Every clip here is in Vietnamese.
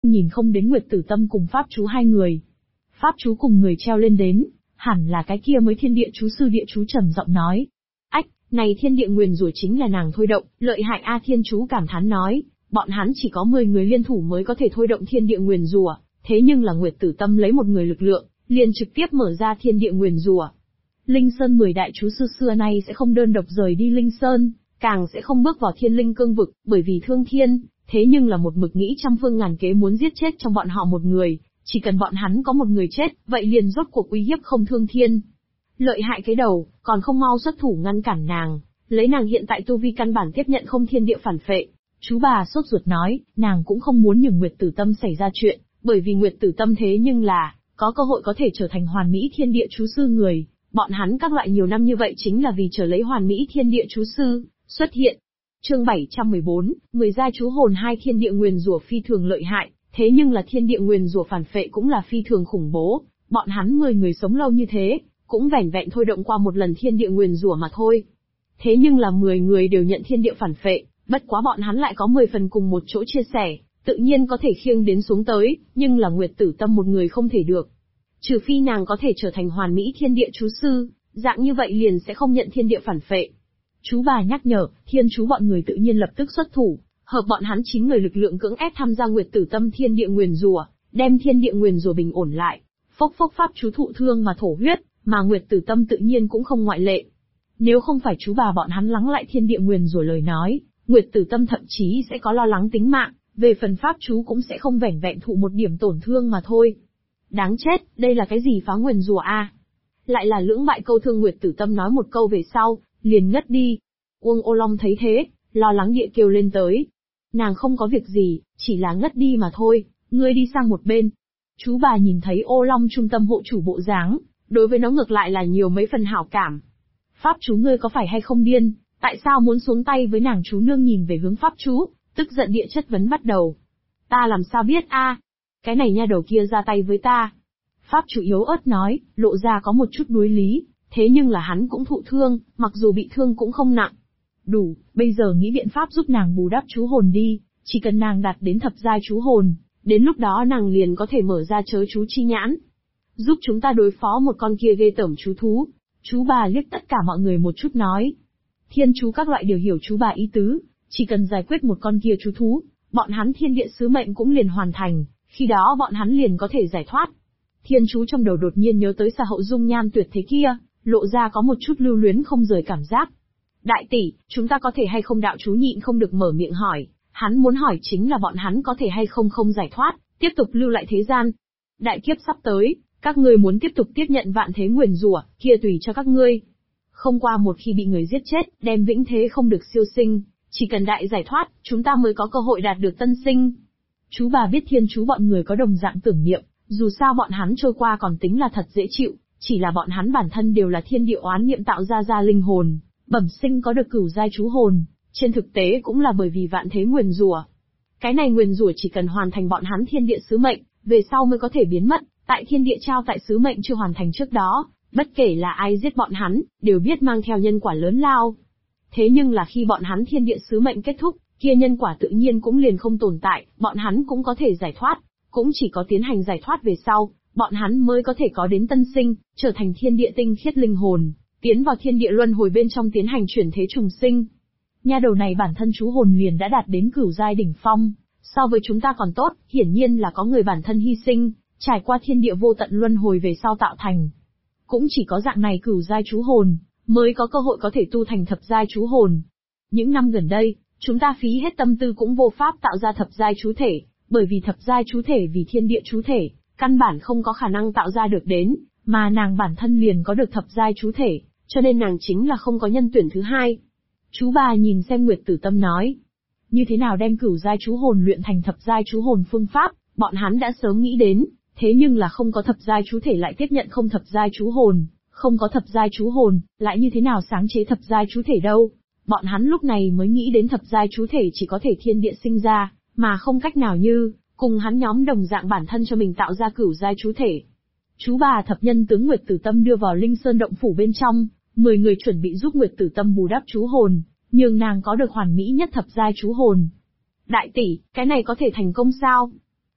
nhìn không đến Nguyệt Tử Tâm cùng pháp chú hai người. Pháp chú cùng người treo lên đến, hẳn là cái kia mới thiên địa chú sư địa chú trầm giọng nói. Ách, này thiên địa nguyền rủa chính là nàng thôi động, lợi hại a thiên chú cảm thán nói, bọn hắn chỉ có 10 người liên thủ mới có thể thôi động thiên địa nguyền rủa, thế nhưng là Nguyệt Tử Tâm lấy một người lực lượng, liền trực tiếp mở ra thiên địa nguyền rủa. Linh Sơn 10 đại chú sư xưa nay sẽ không đơn độc rời đi Linh Sơn, càng sẽ không bước vào thiên linh cương vực, bởi vì thương thiên, thế nhưng là một mực nghĩ trăm phương ngàn kế muốn giết chết trong bọn họ một người, chỉ cần bọn hắn có một người chết, vậy liền rốt cuộc uy hiếp không thương thiên. Lợi hại cái đầu, còn không mau xuất thủ ngăn cản nàng, lấy nàng hiện tại tu vi căn bản tiếp nhận không thiên địa phản phệ. Chú bà sốt ruột nói, nàng cũng không muốn nhường Nguyệt Tử Tâm xảy ra chuyện, bởi vì Nguyệt Tử Tâm thế nhưng là, có cơ hội có thể trở thành hoàn mỹ thiên địa chú sư người, bọn hắn các loại nhiều năm như vậy chính là vì chờ lấy hoàn mỹ thiên địa chú sư, xuất hiện. Chương 714, 10 giai chú hồn hai thiên địa nguyền rủa phi thường lợi hại, thế nhưng là thiên địa nguyền rủa phản phệ cũng là phi thường khủng bố, bọn hắn 10 người sống lâu như thế, cũng vẻn vẹn thôi động qua một lần thiên địa nguyền rủa mà thôi. Thế nhưng là 10 người đều nhận thiên địa phản phệ, bất quá bọn hắn lại có 10 phần cùng một chỗ chia sẻ, tự nhiên có thể khiêng đến xuống tới, nhưng là Nguyệt Tử Tâm một người không thể được. Trừ phi nàng có thể trở thành hoàn mỹ thiên địa chú sư, dạng như vậy liền sẽ không nhận thiên địa phản phệ. Chú bà nhắc nhở, thiên chú bọn người tự nhiên lập tức xuất thủ, hợp bọn hắn 9 người lực lượng cưỡng ép tham gia Nguyệt Tử Tâm thiên địa nguyền rủa, đem thiên địa nguyền rủa bình ổn lại. Phốc phốc pháp chú thụ thương mà thổ huyết, mà Nguyệt Tử Tâm tự nhiên cũng không ngoại lệ. Nếu không phải chú bà bọn hắn lắng lại thiên địa nguyền rủa lời nói, Nguyệt Tử Tâm thậm chí sẽ có lo lắng tính mạng, về phần pháp chú cũng sẽ không vẻn vẹn thụ một điểm tổn thương mà thôi. Đáng chết, đây là cái gì phá nguyền rủa a? Lại là lưỡng bại câu thương. Nguyệt Tử Tâm nói một câu về sau, liền ngất đi. Uông Ô Long thấy thế, lo lắng địa kêu lên tới. Nàng không có việc gì, chỉ là ngất đi mà thôi, ngươi đi sang một bên. Chú bà nhìn thấy Ô Long trung tâm hộ chủ bộ dáng, đối với nó ngược lại là nhiều mấy phần hảo cảm. Pháp chú ngươi có phải hay không điên, tại sao muốn xuống tay với nàng? Chú nương nhìn về hướng pháp chú, tức giận địa chất vấn bắt đầu. Ta làm sao biết a? Cái này nha đầu kia ra tay với ta. Pháp chủ yếu ớt nói, lộ ra có một chút đối lý, thế nhưng là hắn cũng thụ thương, mặc dù bị thương cũng không nặng. Đủ, bây giờ nghĩ biện pháp giúp nàng bù đắp chú hồn đi, chỉ cần nàng đạt đến thập giai chú hồn, đến lúc đó nàng liền có thể mở ra chớ chú chi nhãn. Giúp chúng ta đối phó một con kia ghê tởm chú thú. Chú bà liếc tất cả mọi người một chút nói. Thiên chú các loại đều hiểu chú bà ý tứ, chỉ cần giải quyết một con kia chú thú, bọn hắn thiên địa sứ mệnh cũng liền hoàn thành, khi đó bọn hắn liền có thể giải thoát. Thiên chú trong đầu đột nhiên nhớ tới Xà Hậu dung nhan tuyệt thế kia, lộ ra có một chút lưu luyến không rời cảm giác. Đại tỷ, chúng ta có thể hay không? Đạo chú nhịn không được mở miệng hỏi, hắn muốn hỏi chính là bọn hắn có thể hay không không giải thoát, tiếp tục lưu lại thế gian. Đại kiếp sắp tới, các ngươi muốn tiếp tục tiếp nhận vạn thế nguyền rủa, kia tùy cho các ngươi. Không qua một khi bị người giết chết, đem vĩnh thế không được siêu sinh, chỉ cần đại giải thoát, chúng ta mới có cơ hội đạt được tân sinh. Chú bà biết thiên chú bọn người có đồng dạng tưởng niệm, dù sao bọn hắn trôi qua còn tính là thật dễ chịu, chỉ là bọn hắn bản thân đều là thiên địa oán niệm tạo ra linh hồn, bẩm sinh có được cửu giai chú hồn, trên thực tế cũng là bởi vì vạn thế nguyền rủa. Cái này nguyền rủa chỉ cần hoàn thành bọn hắn thiên địa sứ mệnh, về sau mới có thể biến mất, tại thiên địa trao tại sứ mệnh chưa hoàn thành trước đó, bất kể là ai giết bọn hắn, đều biết mang theo nhân quả lớn lao. Thế nhưng là khi bọn hắn thiên địa sứ mệnh kết thúc, kia nhân quả tự nhiên cũng liền không tồn tại, bọn hắn cũng có thể giải thoát, cũng chỉ có tiến hành giải thoát về sau, bọn hắn mới có thể có đến tân sinh, trở thành thiên địa tinh khiết linh hồn, tiến vào thiên địa luân hồi bên trong tiến hành chuyển thế trùng sinh. Nha đầu này bản thân chú hồn liền đã đạt đến cửu giai đỉnh phong, so với chúng ta còn tốt, hiển nhiên là có người bản thân hy sinh, trải qua thiên địa vô tận luân hồi về sau tạo thành. Cũng chỉ có dạng này cửu giai chú hồn, mới có cơ hội có thể tu thành thập giai chú hồn. Những năm gần đây, chúng ta phí hết tâm tư cũng vô pháp tạo ra thập giai chú thể, bởi vì thập giai chú thể vì thiên địa chú thể, căn bản không có khả năng tạo ra được đến, mà nàng bản thân liền có được thập giai chú thể, cho nên nàng chính là không có nhân tuyển thứ hai. Chú bà nhìn xem Nguyệt Tử Tâm nói, như thế nào đem cửu giai chú hồn luyện thành thập giai chú hồn phương pháp, bọn hắn đã sớm nghĩ đến, thế nhưng là không có thập giai chú thể lại tiếp nhận không thập giai chú hồn, không có thập giai chú hồn, lại như thế nào sáng chế thập giai chú thể đâu. Bọn hắn lúc này mới nghĩ đến thập giai chú thể chỉ có thể thiên địa sinh ra, mà không cách nào như, cùng hắn nhóm đồng dạng bản thân cho mình tạo ra cửu giai chú thể. Chú bà thập nhân tướng Nguyệt Tử Tâm đưa vào Linh Sơn động phủ bên trong, 10 người chuẩn bị giúp Nguyệt Tử Tâm bù đắp chú hồn, nhưng nàng có được hoàn mỹ nhất thập giai chú hồn. Đại tỷ, cái này có thể thành công sao?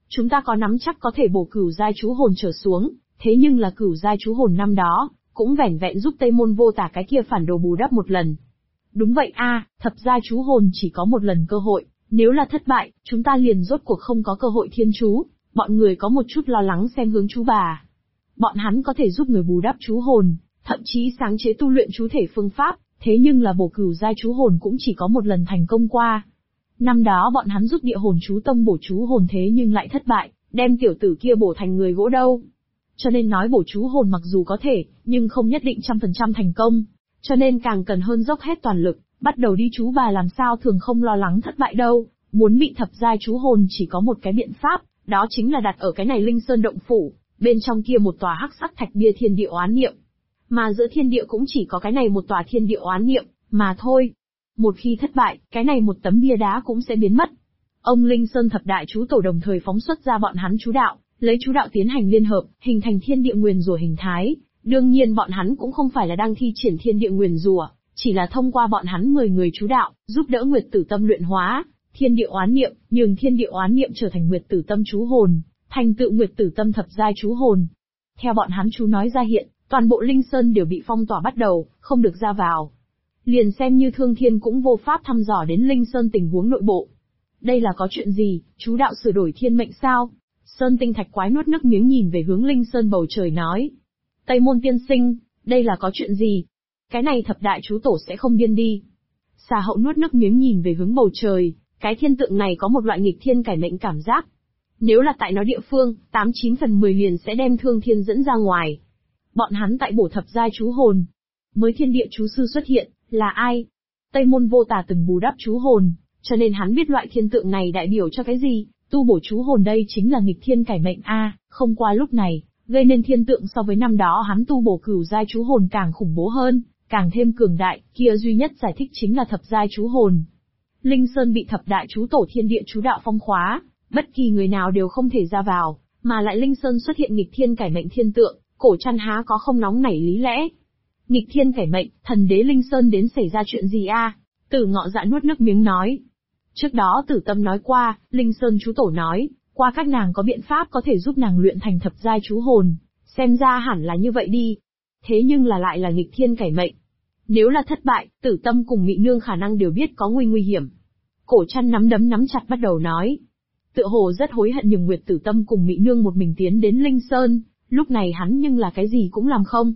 chúng ta có nắm chắc có thể bổ cửu giai chú hồn trở xuống, thế nhưng là cửu giai chú hồn năm đó, cũng vẻn vẹn giúp Tây Môn Vô Tả cái kia phản đồ bù đắp một lần. Đúng vậy a, thập giai chú hồn chỉ có một lần cơ hội, nếu là thất bại, chúng ta liền rốt cuộc không có cơ hội thiên chú. Bọn người có một chút lo lắng xem hướng chú bà. Bọn hắn có thể giúp người bù đắp chú hồn, thậm chí sáng chế tu luyện chú thể phương pháp, thế nhưng là bổ cửu giai chú hồn cũng chỉ có một lần thành công qua. Năm đó bọn hắn giúp địa hồn chú tông bổ chú hồn thế nhưng lại thất bại, đem tiểu tử kia bổ thành người gỗ đâu. Cho nên nói bổ chú hồn mặc dù có thể, nhưng không nhất định 100% thành công. Cho nên càng cần hơn dốc hết toàn lực, bắt đầu đi chú bà làm sao thường không lo lắng thất bại đâu. Muốn bị thập giai chú hồn chỉ có một cái biện pháp, đó chính là đặt ở cái này Linh Sơn động phủ, bên trong kia một tòa hắc sắc thạch bia thiên địa oán niệm. Mà giữa thiên địa cũng chỉ có cái này một tòa thiên địa oán niệm, mà thôi. Một khi thất bại, cái này một tấm bia đá cũng sẽ biến mất. Ông Linh Sơn thập đại chú tổ đồng thời phóng xuất ra bọn hắn chú đạo, lấy chú đạo tiến hành liên hợp, hình thành thiên địa nguyền rủa hình thái. Đương nhiên bọn hắn cũng không phải là đang thi triển thiên địa nguyền rủa, chỉ là thông qua bọn hắn 10 người chú đạo, giúp đỡ Nguyệt Tử Tâm luyện hóa thiên địa oán niệm, nhường thiên địa oán niệm trở thành Nguyệt Tử Tâm chú hồn, thành tựu Nguyệt Tử Tâm thập giai chú hồn. Theo bọn hắn chú nói ra hiện, toàn bộ Linh Sơn đều bị phong tỏa bắt đầu, không được ra vào. Liền xem như Thương Thiên cũng vô pháp thăm dò đến Linh Sơn tình huống nội bộ. Đây là có chuyện gì, chú đạo sửa đổi thiên mệnh sao? Sơn Tinh Thạch Quái nuốt nước miếng nhìn về hướng Linh Sơn bầu trời nói. Tây Môn tiên sinh, đây là có chuyện gì? Cái này thập đại chú tổ sẽ không điên đi. Xà Hậu nuốt nước miếng nhìn về hướng bầu trời, cái thiên tượng này có một loại nghịch thiên cải mệnh cảm giác. Nếu là tại nó địa phương, 89 phần 10 liền sẽ đem Thương Thiên dẫn ra ngoài. Bọn hắn tại bổ thập giai chú hồn. Mới thiên địa chú sư xuất hiện, là ai? Tây Môn Vô Tả từng bù đắp chú hồn, cho nên hắn biết loại thiên tượng này đại biểu cho cái gì, tu bổ chú hồn đây chính là nghịch thiên cải mệnh a, không qua lúc này, gây nên thiên tượng so với năm đó hắn tu bổ cửu giai chú hồn càng khủng bố hơn, càng thêm cường đại, kia duy nhất giải thích chính là thập giai chú hồn. Linh Sơn bị thập đại chú tổ thiên địa chú đạo phong khóa, bất kỳ người nào đều không thể ra vào, mà lại Linh Sơn xuất hiện nghịch thiên cải mệnh thiên tượng, cổ chăn há có không nóng nảy lý lẽ. Nghịch thiên cải mệnh, thần đế Linh Sơn đến xảy ra chuyện gì a? Tử Ngọ Dạ nuốt nước miếng nói. Trước đó Tử Tâm nói qua, Linh Sơn chú tổ nói, qua các nàng có biện pháp có thể giúp nàng luyện thành thập giai chú hồn, xem ra hẳn là như vậy đi. Thế nhưng là lại là nghịch thiên cải mệnh. Nếu là thất bại, Tử Tâm cùng Mị Nương khả năng đều biết có nguy hiểm. Cổ chăn nắm đấm nắm chặt bắt đầu nói. Tựa hồ rất hối hận nhường Nguyệt Tử Tâm cùng Mị Nương một mình tiến đến Linh Sơn, lúc này hắn nhưng là cái gì cũng làm không.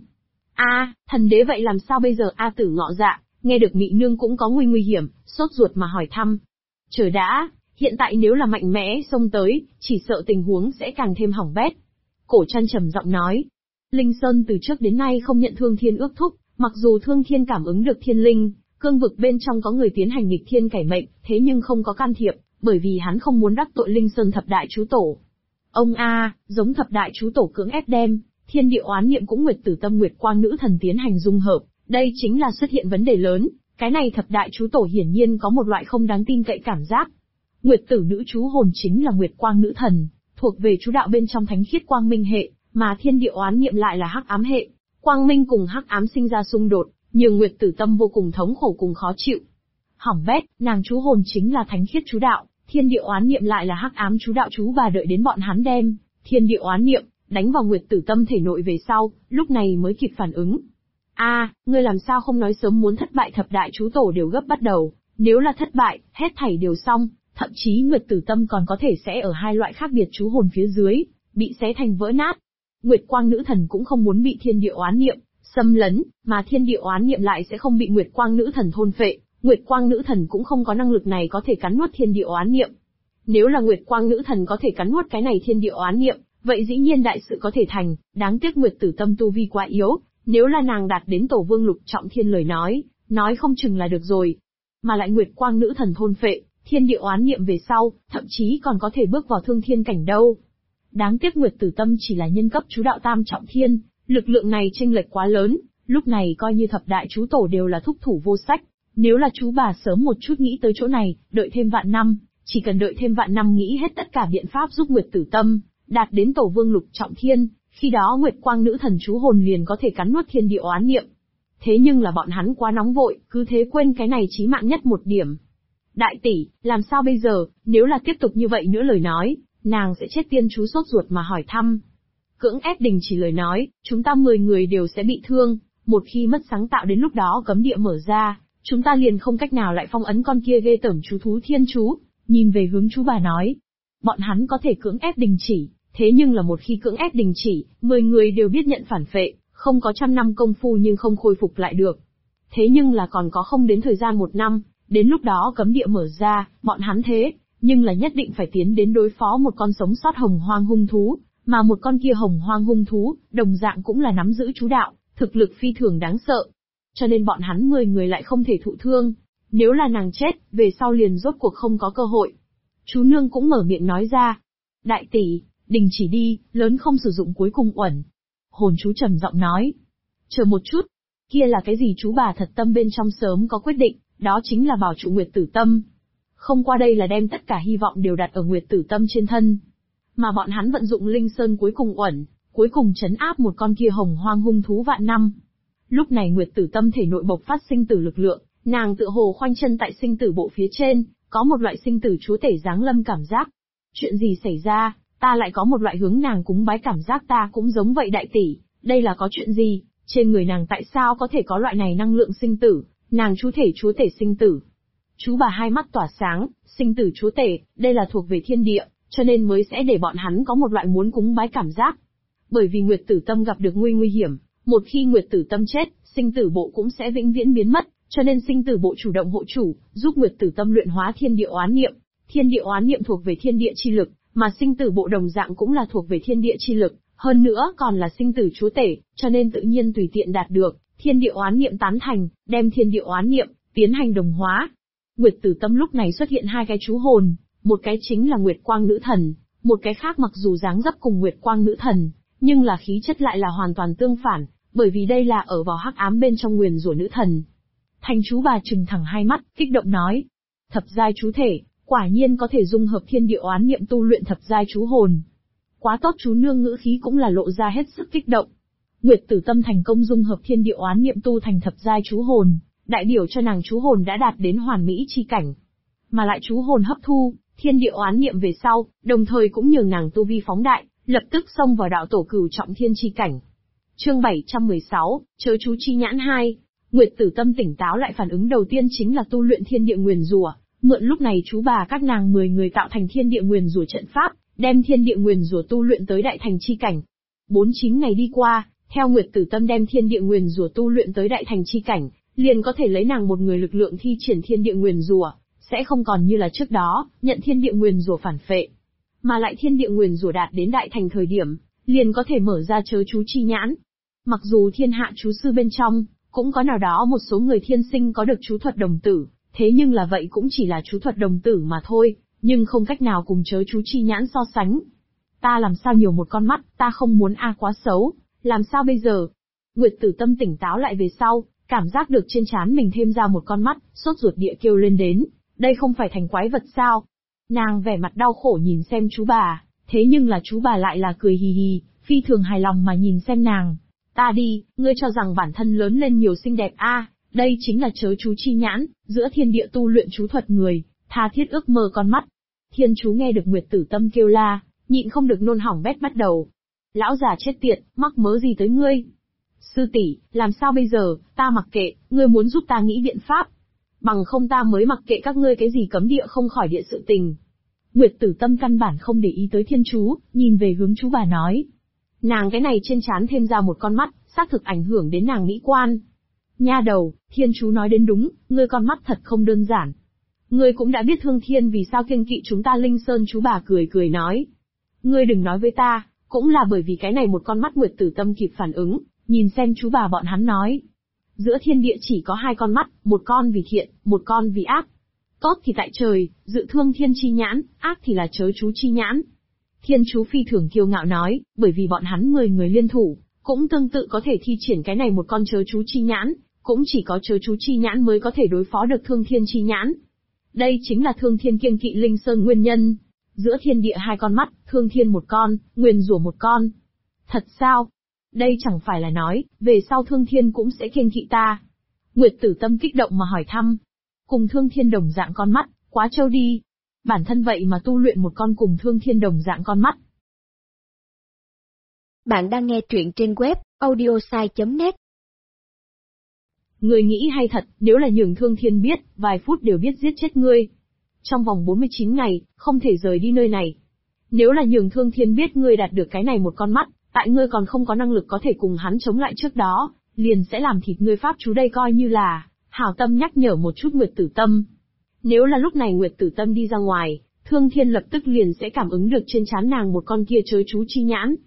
Thần đế vậy làm sao bây giờ Tử Ngọ Dạ, nghe được Mị Nương cũng có nguy hiểm, sốt ruột mà hỏi thăm. Chờ đã, hiện tại nếu là mạnh mẽ xông tới, chỉ sợ tình huống sẽ càng thêm hỏng bét. Cổ chăn trầm giọng nói. Linh Sơn từ trước đến nay không nhận Thương Thiên ước thúc, mặc dù Thương Thiên cảm ứng được thiên linh, cương vực bên trong có người tiến hành nghịch thiên cải mệnh, thế nhưng không có can thiệp, bởi vì hắn không muốn đắc tội Linh Sơn thập đại chú tổ. Ông giống thập đại chú tổ cưỡng ép đem thiên địa oán niệm cũng Nguyệt Tử Tâm Nguyệt Quang Nữ Thần tiến hành dung hợp, đây chính là xuất hiện vấn đề lớn. Cái này thập đại chú tổ hiển nhiên có một loại không đáng tin cậy cảm giác. Nguyệt Tử Nữ chú hồn chính là Nguyệt Quang Nữ Thần, thuộc về chú đạo bên trong thánh khiết quang minh hệ, mà thiên địa oán niệm lại là hắc ám hệ. Quang minh cùng hắc ám sinh ra xung đột, nhường Nguyệt Tử Tâm vô cùng thống khổ cùng khó chịu. Hỏng bét, nàng chú hồn chính là thánh khiết chú đạo, thiên địa oán niệm lại là hắc ám chú đạo, chú bà đợi đến bọn hắn đem thiên địa oán niệm đánh vào Nguyệt Tử Tâm thể nội về sau, lúc này mới kịp phản ứng. Ngươi làm sao không nói sớm, muốn thất bại thập đại chú tổ đều gấp bắt đầu, nếu là thất bại, hết thảy đều xong, thậm chí Nguyệt Tử Tâm còn có thể sẽ ở hai loại khác biệt chú hồn phía dưới, bị xé thành vỡ nát. Nguyệt Quang Nữ Thần cũng không muốn bị thiên địa oán niệm xâm lấn, mà thiên địa oán niệm lại sẽ không bị Nguyệt Quang Nữ Thần thôn phệ, Nguyệt Quang Nữ Thần cũng không có năng lực này có thể cắn nuốt thiên địa oán niệm. Nếu là Nguyệt Quang Nữ Thần có thể cắn nuốt cái này thiên địa oán niệm, vậy dĩ nhiên đại sự có thể thành, đáng tiếc Nguyệt Tử Tâm tu vi quá yếu, nếu là nàng đạt đến Tổ Vương Lục Trọng Thiên lời nói không chừng là được rồi. Mà lại Nguyệt Quang Nữ Thần thôn phệ thiên địa oán niệm về sau, thậm chí còn có thể bước vào Thương Thiên cảnh đâu. Đáng tiếc Nguyệt Tử Tâm chỉ là nhân cấp chú đạo tam trọng thiên, lực lượng này chênh lệch quá lớn, lúc này coi như thập đại chú tổ đều là thúc thủ vô sách. Nếu là chú bà sớm một chút nghĩ tới chỗ này, đợi thêm vạn năm, chỉ cần đợi thêm vạn năm nghĩ hết tất cả biện pháp giúp Nguyệt Tử Tâm đạt đến Tổ Vương Lục Trọng Thiên, khi đó Nguyệt Quang Nữ Thần chú hồn liền có thể cắn nuốt thiên địa oán niệm. Thế nhưng là bọn hắn quá nóng vội, cứ thế quên cái này chí mạng nhất một điểm. Đại tỷ, làm sao bây giờ, nếu là tiếp tục như vậy nữa lời nói, Nàng sẽ chết tiên chú sốt ruột mà hỏi thăm. Cưỡng ép đình chỉ lời nói, chúng ta 10 người đều sẽ bị thương, một khi mất sáng tạo đến lúc đó cấm địa mở ra, chúng ta liền không cách nào lại phong ấn con kia ghê tởm chú thú thiên chú. Nhìn về hướng chú bà nói, bọn hắn có thể cưỡng ép đình chỉ, thế nhưng là một khi cưỡng ép đình chỉ, 10 người đều biết nhận phản phệ, không có 100 năm công phu nhưng không khôi phục lại được. Thế nhưng là còn có không đến thời gian 1 năm, đến lúc đó cấm địa mở ra, bọn hắn thế, nhưng là nhất định phải tiến đến đối phó một con sống sót hồng hoang hung thú, mà một con kia hồng hoang hung thú, đồng dạng cũng là nắm giữ chú đạo, thực lực phi thường đáng sợ. Cho nên bọn hắn 10 người lại không thể thụ thương. Nếu là nàng chết, về sau liền rốt cuộc không có cơ hội. Chú nương cũng mở miệng nói ra. Đại tỷ, đình chỉ đi, lớn không sử dụng cuối cùng uẩn. Hồn chú trầm giọng nói. Chờ một chút. Kia là cái gì chú bà thật tâm bên trong sớm có quyết định, đó chính là bảo trụ Nguyệt Tử Tâm. Không qua đây là đem tất cả hy vọng đều đặt ở Nguyệt Tử Tâm trên thân. Mà bọn hắn vận dụng Linh Sơn cuối cùng uẩn, cuối cùng trấn áp một con kia hồng hoang hung thú vạn năm. Lúc này Nguyệt Tử Tâm thể nội bộc phát sinh tử lực lượng, nàng tựa hồ khoanh chân tại sinh tử bộ phía trên, có một loại sinh tử chúa tể giáng lâm cảm giác. Chuyện gì xảy ra, ta lại có một loại hướng nàng cúng bái cảm giác ta cũng giống vậy đại tỷ, đây là có chuyện gì, trên người nàng tại sao có thể có loại này năng lượng sinh tử, nàng chúa tể sinh tử. Chú bà hai mắt tỏa sáng, sinh tử chúa tể, đây là thuộc về thiên địa, cho nên mới sẽ để bọn hắn có một loại muốn cúng bái cảm giác. Bởi vì Nguyệt Tử Tâm gặp được nguy hiểm, một khi Nguyệt Tử Tâm chết, sinh tử bộ cũng sẽ vĩnh viễn biến mất, cho nên sinh tử bộ chủ động hộ chủ, giúp Nguyệt Tử Tâm luyện hóa thiên địa oán niệm. Thiên địa oán niệm thuộc về thiên địa chi lực, mà sinh tử bộ đồng dạng cũng là thuộc về thiên địa chi lực, hơn nữa còn là sinh tử chúa tể, cho nên tự nhiên tùy tiện đạt được thiên địa oán niệm tán thành, đem thiên địa oán niệm tiến hành đồng hóa. Nguyệt Tử Tâm lúc này xuất hiện hai cái chú hồn, một cái chính là Nguyệt Quang Nữ Thần, một cái khác mặc dù dáng dấp cùng Nguyệt Quang Nữ Thần, nhưng là khí chất lại là hoàn toàn tương phản, bởi vì đây là ở vào hắc ám bên trong nguyền rủa nữ thần. Thành chú bà trừng thẳng hai mắt, kích động nói: thập giai chú thể, quả nhiên có thể dung hợp thiên địa oán niệm tu luyện thập giai chú hồn. Quá tốt, chú nương ngữ khí cũng là lộ ra hết sức kích động. Nguyệt Tử Tâm thành công dung hợp thiên địa oán niệm tu thành thập giai chú hồn, đại biểu cho nàng chú hồn đã đạt đến hoàn mỹ chi cảnh. Mà lại chú hồn hấp thu thiên địa oán niệm về sau, đồng thời cũng nhường nàng tu vi phóng đại, lập tức xông vào đạo tổ cửu trọng thiên chi cảnh. Chương 716, Chớ chú chi nhãn 2. Nguyệt Tử Tâm tỉnh táo lại, phản ứng đầu tiên chính là tu luyện thiên địa nguyền rủa, mượn lúc này chú bà các nàng 10 người tạo thành thiên địa nguyền rủa trận pháp, đem thiên địa nguyền rủa tu luyện tới đại thành chi cảnh. 49 ngày đi qua, theo Nguyệt Tử Tâm đem thiên địa nguyền rủa tu luyện tới đại thành chi cảnh, liền có thể lấy nàng một người lực lượng thi triển thiên địa nguyền rủa, sẽ không còn như là trước đó, nhận thiên địa nguyền rủa phản phệ. Mà lại thiên địa nguyền rủa đạt đến đại thành thời điểm, liền có thể mở ra chớ chú chi nhãn. Mặc dù thiên hạ chú sư bên trong, cũng có nào đó một số người thiên sinh có được chú thuật đồng tử, thế nhưng là vậy cũng chỉ là chú thuật đồng tử mà thôi, nhưng không cách nào cùng chớ chú chi nhãn so sánh. Ta làm sao nhiều một con mắt, ta không muốn quá xấu, làm sao bây giờ? Nguyệt Tử Tâm tỉnh táo lại về sau, cảm giác được trên trán mình thêm ra một con mắt, sốt ruột địa kêu lên đến, đây không phải thành quái vật sao? Nàng vẻ mặt đau khổ nhìn xem chú bà, thế nhưng là chú bà lại là cười hì hì, phi thường hài lòng mà nhìn xem nàng. Ta đi, ngươi cho rằng bản thân lớn lên nhiều xinh đẹp đây chính là chớ chú chi nhãn, giữa thiên địa tu luyện chú thuật người, tha thiết ước mơ con mắt. Thiên chú nghe được Nguyệt Tử Tâm kêu la, nhịn không được nôn hỏng bét bắt đầu. Lão già chết tiệt, mắc mớ gì tới ngươi? Sư tỷ, làm sao bây giờ, ta mặc kệ, ngươi muốn giúp ta nghĩ biện pháp. Bằng không ta mới mặc kệ các ngươi cái gì cấm địa không khỏi địa sự tình. Nguyệt Tử Tâm căn bản không để ý tới thiên chú, nhìn về hướng chú bà nói. Nàng cái này trên trán thêm ra một con mắt, xác thực ảnh hưởng đến nàng mỹ quan. Nha đầu, thiên chú nói đến đúng, ngươi con mắt thật không đơn giản. Ngươi cũng đã biết Thương Thiên vì sao kiêng kỵ chúng ta Linh Sơn, chú bà cười cười nói. Ngươi đừng nói với ta, cũng là bởi vì cái này một con mắt. Nguyệt Tử Tâm kịp phản ứng, nhìn xem chú bà bọn hắn nói. Giữa thiên địa chỉ có hai con mắt, một con vì thiện, một con vì ác. Tốt thì tại trời, dự Thương Thiên chi nhãn, ác thì là chớ chú chi nhãn. Thiên chú phi thường kiêu ngạo nói, bởi vì bọn hắn 10 người liên thủ, cũng tương tự có thể thi triển cái này một con chớ chú chi nhãn, cũng chỉ có chớ chú chi nhãn mới có thể đối phó được Thương Thiên chi nhãn. Đây chính là Thương Thiên kiêng kỵ Linh Sơn nguyên nhân. Giữa thiên địa hai con mắt, Thương Thiên một con, nguyền rủa một con. Thật sao? Đây chẳng phải là nói, về sau Thương Thiên cũng sẽ kiêng kỵ ta. Nguyệt Tử Tâm kích động mà hỏi thăm. Cùng Thương Thiên đồng dạng con mắt, quá trâu đi. Bản thân vậy mà tu luyện một con cùng Thương Thiên đồng dạng con mắt. Bạn đang nghe truyện trên web audiosai.net. Ngươi nghĩ hay thật, nếu là nhường Thương Thiên biết, vài phút đều biết giết chết ngươi. Trong vòng 49 ngày, không thể rời đi nơi này. Nếu là nhường Thương Thiên biết ngươi đạt được cái này một con mắt, tại ngươi còn không có năng lực có thể cùng hắn chống lại trước đó, liền sẽ làm thịt ngươi pháp chú đây coi như là hảo tâm nhắc nhở một chút Nguyệt Tử Tâm. Nếu là lúc này Nguyệt Tử Tâm đi ra ngoài, Thương Thiên lập tức liền sẽ cảm ứng được trên trán nàng một con kia chớ chú chi nhãn.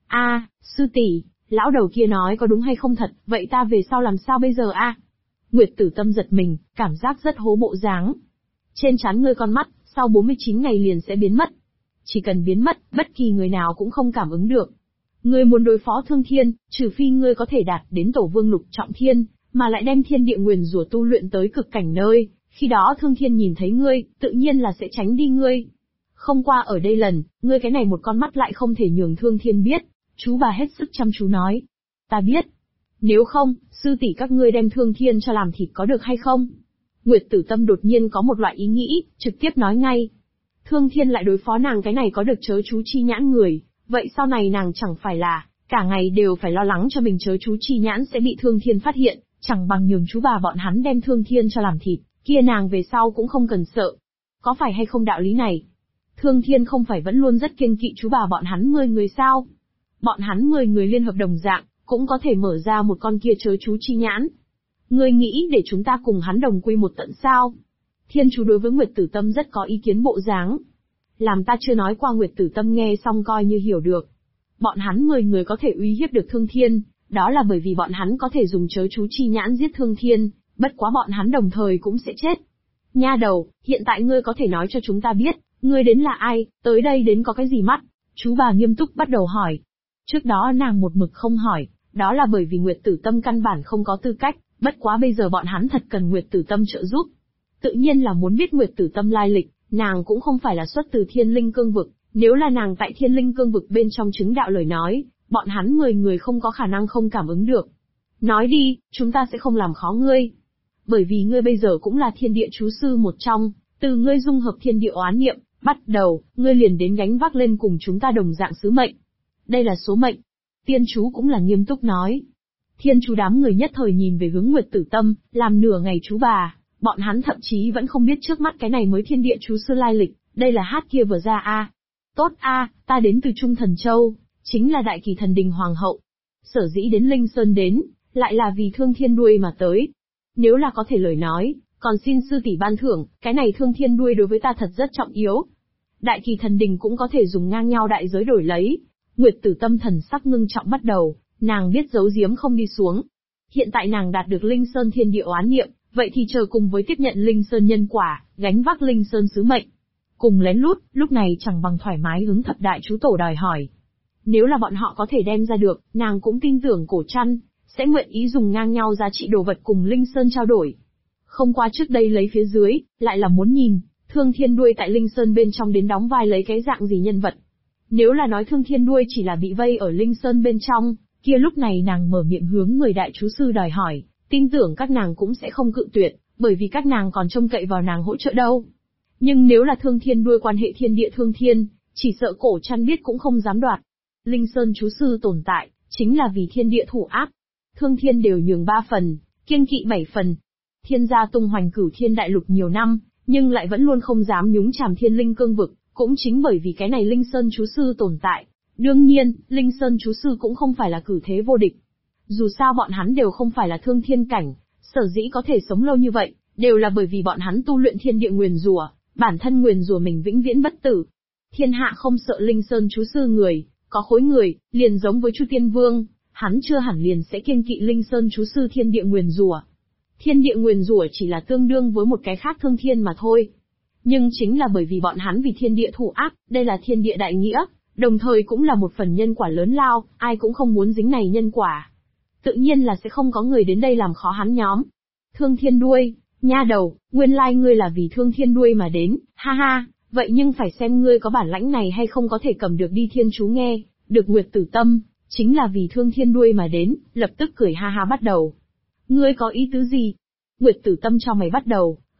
Sư tỷ, lão đầu kia nói có đúng hay không thật, vậy ta về sau làm sao bây giờ Nguyệt Tử Tâm giật mình, cảm giác rất hố bộ dáng. Trên trán ngươi con mắt, sau 49 ngày liền sẽ biến mất. Chỉ cần biến mất, bất kỳ người nào cũng không cảm ứng được. Ngươi muốn đối phó Thương Thiên, trừ phi ngươi có thể đạt đến Tổ Vương Lục Trọng Thiên, mà lại đem thiên địa nguyền rủa tu luyện tới cực cảnh nơi, khi đó Thương Thiên nhìn thấy ngươi, tự nhiên là sẽ tránh đi ngươi. Không qua ở đây lần, ngươi cái này một con mắt lại không thể nhường Thương Thiên biết. Chú bà hết sức chăm chú nói. Ta biết. Nếu không, sư tỷ các ngươi đem Thương Thiên cho làm thịt có được hay không? Nguyệt Tử Tâm đột nhiên có một loại ý nghĩ, trực tiếp nói ngay. Thương Thiên lại đối phó nàng cái này có được chớ chú chi nhãn người, vậy sau này nàng chẳng phải là, cả ngày đều phải lo lắng cho mình chớ chú chi nhãn sẽ bị Thương Thiên phát hiện, chẳng bằng nhường chú bà bọn hắn đem Thương Thiên cho làm thịt, kia nàng về sau cũng không cần sợ. Có phải hay không đạo lý này? Thương Thiên không phải vẫn luôn rất kiêng kỵ chú bà bọn hắn 10 người sao? Bọn hắn 10 người liên hợp đồng dạng, cũng có thể mở ra một con kia chớ chú chi nhãn. Ngươi nghĩ để chúng ta cùng hắn đồng quy một tận sao? Thiên chú đối với Nguyệt Tử Tâm rất có ý kiến bộ dáng. Làm ta chưa nói qua Nguyệt Tử Tâm nghe xong coi như hiểu được. Bọn hắn 10 người có thể uy hiếp được Thương Thiên, đó là bởi vì bọn hắn có thể dùng chớ chú chi nhãn giết Thương Thiên, bất quá bọn hắn đồng thời cũng sẽ chết. Nha đầu, hiện tại ngươi có thể nói cho chúng ta biết, ngươi đến là ai, tới đây đến có cái gì mắt? Chú bà nghiêm túc bắt đầu hỏi. Trước đó nàng một mực không hỏi, đó là bởi vì Nguyệt Tử Tâm căn bản không có tư cách, bất quá bây giờ bọn hắn thật cần Nguyệt Tử Tâm trợ giúp. Tự nhiên là muốn biết Nguyệt Tử Tâm lai lịch, nàng cũng không phải là xuất từ Thiên Linh Cương Vực, nếu là nàng tại Thiên Linh Cương Vực bên trong chứng đạo lời nói, bọn hắn 10 người không có khả năng không cảm ứng được. Nói đi, chúng ta sẽ không làm khó ngươi. Bởi vì ngươi bây giờ cũng là thiên địa chú sư một trong, từ ngươi dung hợp thiên địa oán niệm, bắt đầu, ngươi liền đến gánh vác lên cùng chúng ta đồng dạng sứ mệnh. Đây là số mệnh. Tiên chú cũng là nghiêm túc nói. Thiên chú đám người nhất thời nhìn về hướng Nguyệt Tử Tâm, làm nửa ngày chú bà, bọn hắn thậm chí vẫn không biết trước mắt cái này mới thiên địa chú sư lai lịch, đây là hát kia vừa ra Tốt ta đến từ Trung Thần Châu, chính là Đại Kỳ Thần Đình Hoàng hậu. Sở dĩ đến Linh Sơn đến, lại là vì Thương Thiên đuôi mà tới. Nếu là có thể lời nói, còn xin sư tỷ ban thưởng, cái này Thương Thiên đuôi đối với ta thật rất trọng yếu. Đại Kỳ Thần Đình cũng có thể dùng ngang nhau đại giới đổi lấy. Nguyệt Tử Tâm thần sắc ngưng trọng bắt đầu, nàng biết giấu giếm không đi xuống. Hiện tại nàng đạt được Linh Sơn thiên địa oán niệm, vậy thì chờ cùng với tiếp nhận Linh Sơn nhân quả, gánh vác Linh Sơn sứ mệnh. Cùng lén lút, lúc này chẳng bằng thoải mái hướng thập đại chú tổ đòi hỏi. Nếu là bọn họ có thể đem ra được, nàng cũng tin tưởng Cổ Trăn sẽ nguyện ý dùng ngang nhau giá trị đồ vật cùng Linh Sơn trao đổi. Không qua trước đây lấy phía dưới, lại là muốn nhìn, Thương Thiên đuôi tại Linh Sơn bên trong đến đóng vai lấy cái dạng gì nhân vật. Nếu là nói Thương Thiên đuôi chỉ là bị vây ở Linh Sơn bên trong, kia lúc này nàng mở miệng hướng 10 đại chú sư đòi hỏi, tin tưởng các nàng cũng sẽ không cự tuyệt, bởi vì các nàng còn trông cậy vào nàng hỗ trợ đâu. Nhưng nếu là Thương Thiên đuôi quan hệ thiên địa Thương Thiên, chỉ sợ Cổ Trăn biết cũng không dám đoạt. Linh Sơn chú sư tồn tại, chính là vì thiên địa thủ áp. Thương Thiên đều nhường 3 phần, kiêng kỵ 7 phần. Thiên gia tung hoành cửu thiên đại lục nhiều năm, nhưng lại vẫn luôn không dám nhúng chàm Thiên Linh Cương Vực, cũng chính bởi vì cái này Linh Sơn chú sư tồn tại. Đương nhiên, Linh Sơn chú sư cũng không phải là cử thế vô địch. Dù sao bọn hắn đều không phải là thương thiên cảnh, sở dĩ có thể sống lâu như vậy, đều là bởi vì bọn hắn tu luyện thiên địa nguyền rủa, bản thân nguyền rủa mình vĩnh viễn bất tử. Thiên hạ không sợ Linh Sơn chú sư người, có khối người, liền giống với Chu Tiên Vương, hắn chưa hẳn liền sẽ kiêng kỵ Linh Sơn chú sư thiên địa nguyền rủa. Thiên địa nguyền rủa chỉ là tương đương với một cái khác thương thiên mà thôi. Nhưng chính là bởi vì bọn hắn vì thiên địa thủ áp, đây là thiên địa đại nghĩa, đồng thời cũng là một phần nhân quả lớn lao, ai cũng không muốn dính này nhân quả. Tự nhiên là sẽ không có người đến đây làm khó hắn nhóm. Thương Thiên đuôi, nha đầu, nguyên lai ngươi là vì Thương Thiên đuôi mà đến, ha ha, vậy nhưng phải xem ngươi có bản lãnh này hay không có thể cầm được đi thiên chú nghe, được Nguyệt Tử Tâm, chính là vì Thương Thiên đuôi mà đến, lập tức cười ha ha bắt đầu. Ngươi có ý tứ gì? Nguyệt Tử Tâm cho mày bắt đầu,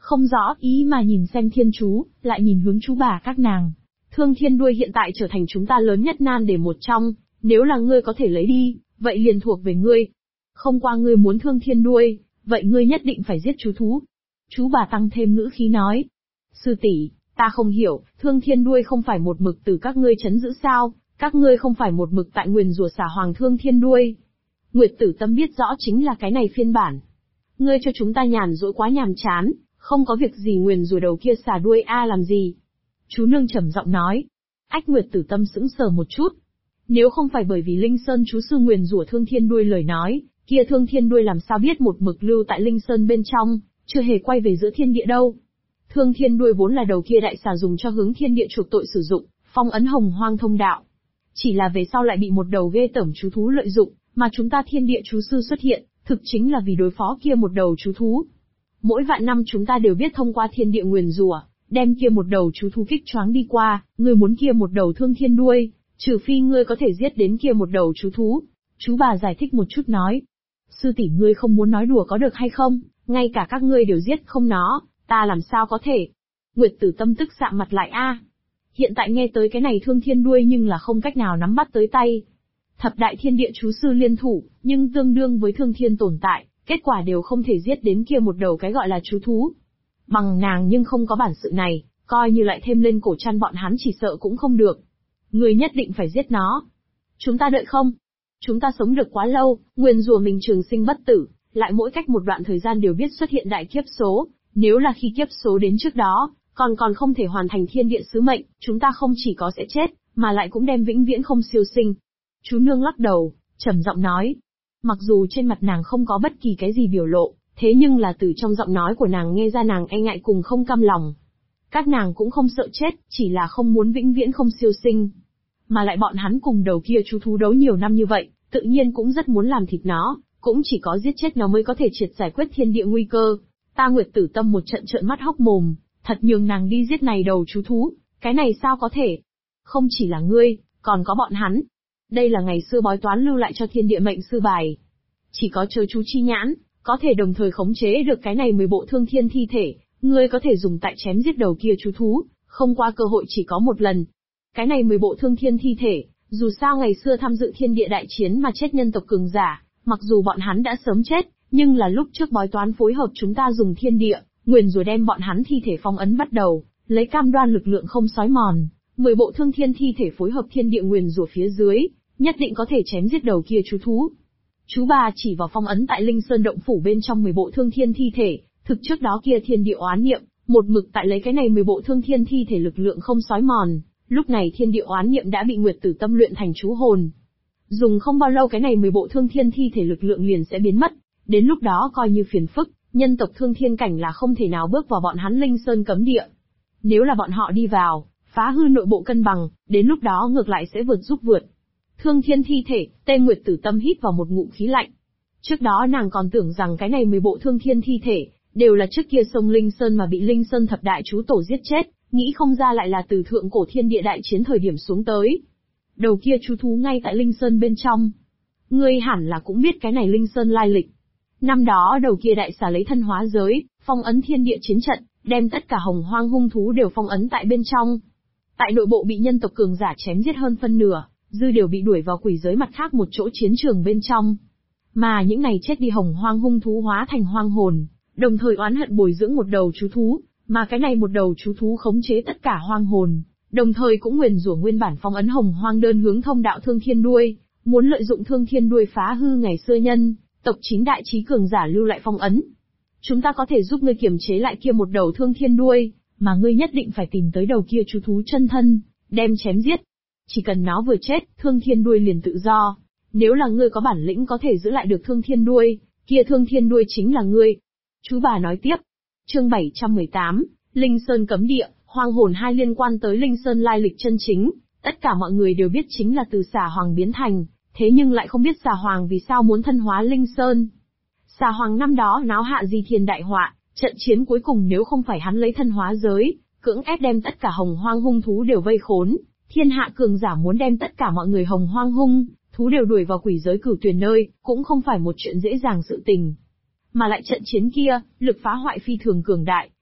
không rõ ý mà nhìn xem thiên chú, lại nhìn hướng chú bà các nàng. Thương thiên đuôi hiện tại trở thành chúng ta lớn nhất nan để một trong, nếu là ngươi có thể lấy đi, vậy liền thuộc về ngươi. Không qua ngươi muốn thương thiên đuôi, vậy ngươi nhất định phải giết chú thú. Chú bà tăng thêm ngữ khí nói. Sư tỷ, ta không hiểu, thương thiên đuôi không phải một mực từ các ngươi trấn giữ sao, các ngươi không phải một mực tại nguyền rủa xà hoàng thương thiên đuôi. Nguyệt Tử Tâm biết rõ chính là cái này phiên bản. Ngươi cho chúng ta nhàn rỗi quá nhàm chán, không có việc gì nguyền rủa đầu kia xà đuôi làm gì. Chú nương trầm giọng nói. Ách Nguyệt Tử Tâm sững sờ một chút. Nếu không phải bởi vì Linh Sơn chú sư nguyền rủa thương thiên đuôi lời nói, kia thương thiên đuôi làm sao biết một mực lưu tại Linh Sơn bên trong, chưa hề quay về giữa thiên địa đâu. Thương thiên đuôi vốn là đầu kia đại xà dùng cho hướng thiên địa chuộc tội sử dụng, phong ấn hồng hoang thông đạo. Chỉ là về sau lại bị một đầu ghê tởm chú thú lợi dụng, mà chúng ta thiên địa chú sư xuất hiện, thực chính là vì đối phó kia một đầu chú thú. Mỗi vạn năm chúng ta đều biết thông qua thiên địa nguyền rủa, đem kia một đầu chú thú kích choáng đi qua, ngươi muốn kia một đầu thương thiên đuôi, trừ phi ngươi có thể giết đến kia một đầu chú thú. Chú bà giải thích một chút nói. Sư tỷ ngươi không muốn nói đùa có được hay không, ngay cả các ngươi đều giết không nó, ta làm sao có thể. Nguyệt Tử Tâm tức sạm mặt lại Hiện tại nghe tới cái này thương thiên đuôi nhưng là không cách nào nắm bắt tới tay. Thập đại thiên địa chú sư liên thủ, nhưng tương đương với thương thiên tồn tại, kết quả đều không thể giết đến kia một đầu cái gọi là chú thú. Bằng nàng nhưng không có bản sự này, coi như lại thêm lên cổ chăn bọn hắn chỉ sợ cũng không được. Người nhất định phải giết nó. Chúng ta đợi không? Chúng ta sống được quá lâu, nguyền rủa mình trường sinh bất tử, lại mỗi cách một đoạn thời gian đều biết xuất hiện đại kiếp số, nếu là khi kiếp số đến trước đó, còn không thể hoàn thành thiên địa sứ mệnh, chúng ta không chỉ có sẽ chết, mà lại cũng đem vĩnh viễn không siêu sinh. Chú nương lắc đầu, trầm giọng nói. Mặc dù trên mặt nàng không có bất kỳ cái gì biểu lộ, thế nhưng là từ trong giọng nói của nàng nghe ra nàng e ngại cùng không cam lòng. Các nàng cũng không sợ chết, chỉ là không muốn vĩnh viễn không siêu sinh. Mà lại bọn hắn cùng đầu kia chú thú đấu nhiều năm như vậy, tự nhiên cũng rất muốn làm thịt nó, cũng chỉ có giết chết nó mới có thể triệt giải quyết thiên địa nguy cơ. Ta Nguyệt Tử Tâm một trận trợn mắt hốc mồm, thật nhường nàng đi giết này đầu chú thú, cái này sao có thể? Không chỉ là ngươi, còn có bọn hắn. Đây là ngày xưa bói toán lưu lại cho thiên địa mệnh sư bài. Chỉ có chớ chú chi nhãn, có thể đồng thời khống chế được cái này 10 bộ thương thiên thi thể, ngươi có thể dùng tại chém giết đầu kia chú thú, không qua cơ hội chỉ có một lần. Cái này 10 bộ thương thiên thi thể, dù sao ngày xưa tham dự thiên địa đại chiến mà chết nhân tộc cường giả, mặc dù bọn hắn đã sớm chết, nhưng là lúc trước bói toán phối hợp chúng ta dùng thiên địa, nguyền rủa đem bọn hắn thi thể phong ấn bắt đầu, lấy cam đoan lực lượng không sói mòn, 10 bộ thương thiên thi thể phối hợp thiên địa nguyền rủa phía dưới, nhất định có thể chém giết đầu kia chú thú. Chú bà chỉ vào phong ấn tại Linh Sơn động phủ bên trong 10 bộ thương thiên thi thể, thực trước đó kia thiên địa oán niệm, một mực tại lấy cái này 10 bộ thương thiên thi thể lực lượng không sói mòn, lúc này thiên địa oán niệm đã bị Nguyệt Tử Tâm luyện thành chú hồn. Dùng không bao lâu cái này 10 bộ thương thiên thi thể lực lượng liền sẽ biến mất, đến lúc đó coi như phiền phức, nhân tộc thương thiên cảnh là không thể nào bước vào bọn hắn Linh Sơn cấm địa. Nếu là bọn họ đi vào, phá hư nội bộ cân bằng, đến lúc đó ngược lại sẽ vượt giúp vượt. Thương thiên thi thể, tên Nguyệt Tử Tâm hít vào một ngụm khí lạnh. Trước đó nàng còn tưởng rằng cái này 10 bộ thương thiên thi thể, đều là trước kia sông Linh Sơn mà bị Linh Sơn thập đại chú tổ giết chết, nghĩ không ra lại là từ thượng cổ thiên địa đại chiến thời điểm xuống tới. Đầu kia chú thú ngay tại Linh Sơn bên trong. Ngươi hẳn là cũng biết cái này Linh Sơn lai lịch. Năm đó đầu kia đại xà lấy thân hóa giới, phong ấn thiên địa chiến trận, đem tất cả hồng hoang hung thú đều phong ấn tại bên trong. Tại nội bộ bị nhân tộc cường giả chém giết hơn phân nửa, dư đều bị đuổi vào quỷ giới mặt khác một chỗ chiến trường bên trong. Mà những này chết đi hồng hoang hung thú hóa thành hoang hồn, đồng thời oán hận bồi dưỡng một đầu chú thú, mà cái này một đầu chú thú khống chế tất cả hoang hồn, đồng thời cũng nguyền rủa nguyên bản phong ấn hồng hoang đơn hướng thông đạo thương thiên đuôi, muốn lợi dụng thương thiên đuôi phá hư ngày xưa nhân tộc 9 đại chí cường giả lưu lại phong ấn. Chúng ta có thể giúp ngươi kiềm chế lại kia một đầu thương thiên đuôi, mà ngươi nhất định phải tìm tới đầu kia chú thú chân thân, đem chém giết. Chỉ cần nó vừa chết, thương thiên đuôi liền tự do. Nếu là ngươi có bản lĩnh có thể giữ lại được thương thiên đuôi, kia thương thiên đuôi chính là ngươi. Chú bà nói tiếp. Chương 718, Linh Sơn cấm địa, hoang hồn 2 liên quan tới Linh Sơn lai lịch chân chính, tất cả mọi người đều biết chính là từ xà hoàng biến thành, thế nhưng lại không biết xà hoàng vì sao muốn thân hóa Linh Sơn. Xà hoàng năm đó náo hạ di thiên đại họa, trận chiến cuối cùng nếu không phải hắn lấy thân hóa giới, cưỡng ép đem tất cả hồng hoang hung thú đều vây khốn, thiên hạ cường giả muốn đem tất cả mọi người hồng hoang hung thú đều đuổi vào quỷ giới cửu tuyền nơi, cũng không phải một chuyện dễ dàng sự tình. Mà lại trận chiến kia, lực phá hoại phi thường cường đại,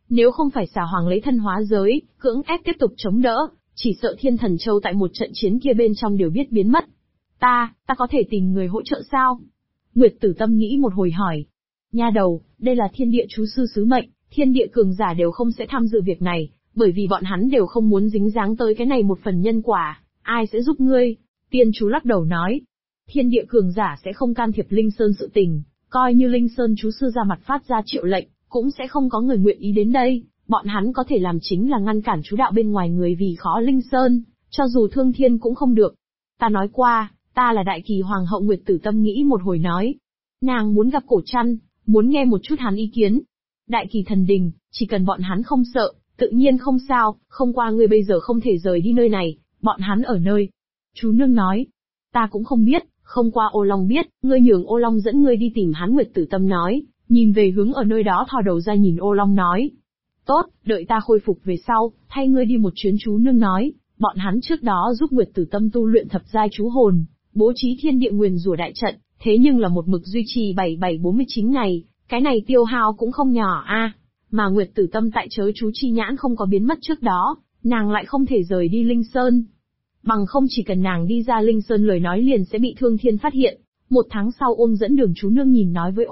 Nếu không phải xà hoàng lấy thân hóa giới, cưỡng ép tiếp tục chống đỡ, chỉ sợ Thiên Thần Châu tại một trận chiến kia bên trong đều biết biến mất. Ta có thể tìm người hỗ trợ sao? Nguyệt Tử Tâm nghĩ một hồi hỏi. Nha đầu, đây là thiên địa chú sư sứ mệnh, thiên địa cường giả đều không sẽ tham dự việc này, bởi vì bọn hắn đều không muốn dính dáng tới cái này một phần nhân quả, ai sẽ giúp ngươi? Tiên chú lắc đầu nói. Thiên địa cường giả sẽ không can thiệp Linh Sơn sự tình, coi như Linh Sơn chú sư ra mặt phát ra triệu lệnh, cũng sẽ không có người nguyện ý đến đây, bọn hắn có thể làm chính là ngăn cản chú đạo bên ngoài người vì khó Linh Sơn, cho dù thương thiên cũng không được. Ta nói qua, ta là Đại Kỳ Hoàng hậu. Nguyệt Tử Tâm nghĩ một hồi nói. Nàng muốn gặp Cổ Trăn, muốn nghe một chút hắn ý kiến. Đại Kỳ thần đình, chỉ cần bọn hắn không sợ, tự nhiên không sao, không qua ngươi bây giờ không thể rời đi nơi này, bọn hắn ở nơi. Chú nương nói, ta cũng không biết, không qua Ô Long biết, ngươi nhường Ô Long dẫn ngươi đi tìm hắn. Nguyệt Tử Tâm nói, nhìn về hướng ở nơi đó thò đầu ra nhìn Ô Long nói. Tốt, đợi ta khôi phục về sau, thay ngươi đi một chuyến. Chú nương nói, bọn hắn trước đó giúp Nguyệt Tử Tâm tu luyện thập giai chú hồn, bố trí thiên địa nguyền rủa đại trận, thế nhưng là một mực duy trì 7749 ngày, cái này tiêu hao cũng không nhỏ a. Mà Nguyệt Tử Tâm tại chớ chú chi nhãn không có biến mất trước đó, nàng lại không thể rời đi Linh Sơn. Bằng không chỉ cần nàng đi ra Linh Sơn lời nói liền sẽ bị Thương Thiên phát hiện. Một tháng sau Uông dẫn đường chú nương nhìn nói với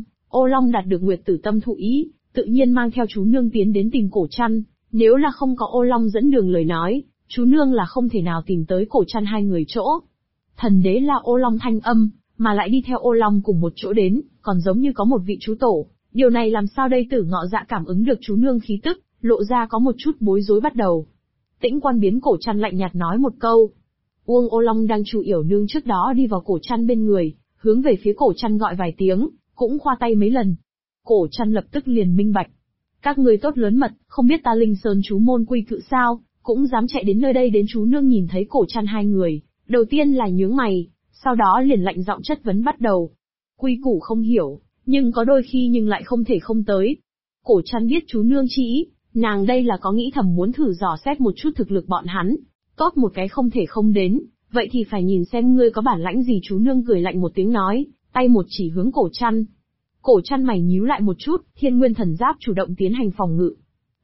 Ô Long đạt được Nguyệt Tử Tâm thụ ý, tự nhiên mang theo chú nương tiến đến tìm Cổ Trăn, nếu là không có Ô Long dẫn đường lời nói, chú nương là không thể nào tìm tới Cổ Trăn hai người chỗ. Thần đế là Ô Long thanh âm, mà lại đi theo Ô Long cùng một chỗ đến, còn giống như có một vị chú tổ, điều này làm sao đây? Tử Ngọ Dạ cảm ứng được chú nương khí tức, lộ ra có một chút bối rối bắt đầu. Tĩnh Quan biến Cổ Trăn lạnh nhạt nói một câu. Uông Ô Long đang chu yểu nương trước đó đi vào Cổ Trăn bên người, hướng về phía Cổ Trăn gọi vài tiếng, cũng khoa tay mấy lần. Cổ Trăn lập tức liền minh bạch. Các ngươi tốt lớn mật, không biết ta Linh Sơn chú môn quy cự sao, cũng dám chạy đến nơi đây. Đến chú nương nhìn thấy Cổ Trăn hai người, đầu tiên là nhướng mày, sau đó liền lạnh giọng chất vấn bắt đầu. Quy củ không hiểu, nhưng có đôi khi nhưng lại không thể không tới. Cổ Trăn biết chú nương chi ý, nàng đây là có nghĩ thầm muốn thử dò xét một chút thực lực bọn hắn. Tốt một cái không thể không đến, vậy thì phải nhìn xem ngươi có bản lãnh gì. Chú nương cười lạnh một tiếng nói, tay một chỉ hướng Cổ Trăn. Cổ Trăn mày nhíu lại một chút, Thiên Nguyên Thần Giáp chủ động tiến hành phòng ngự.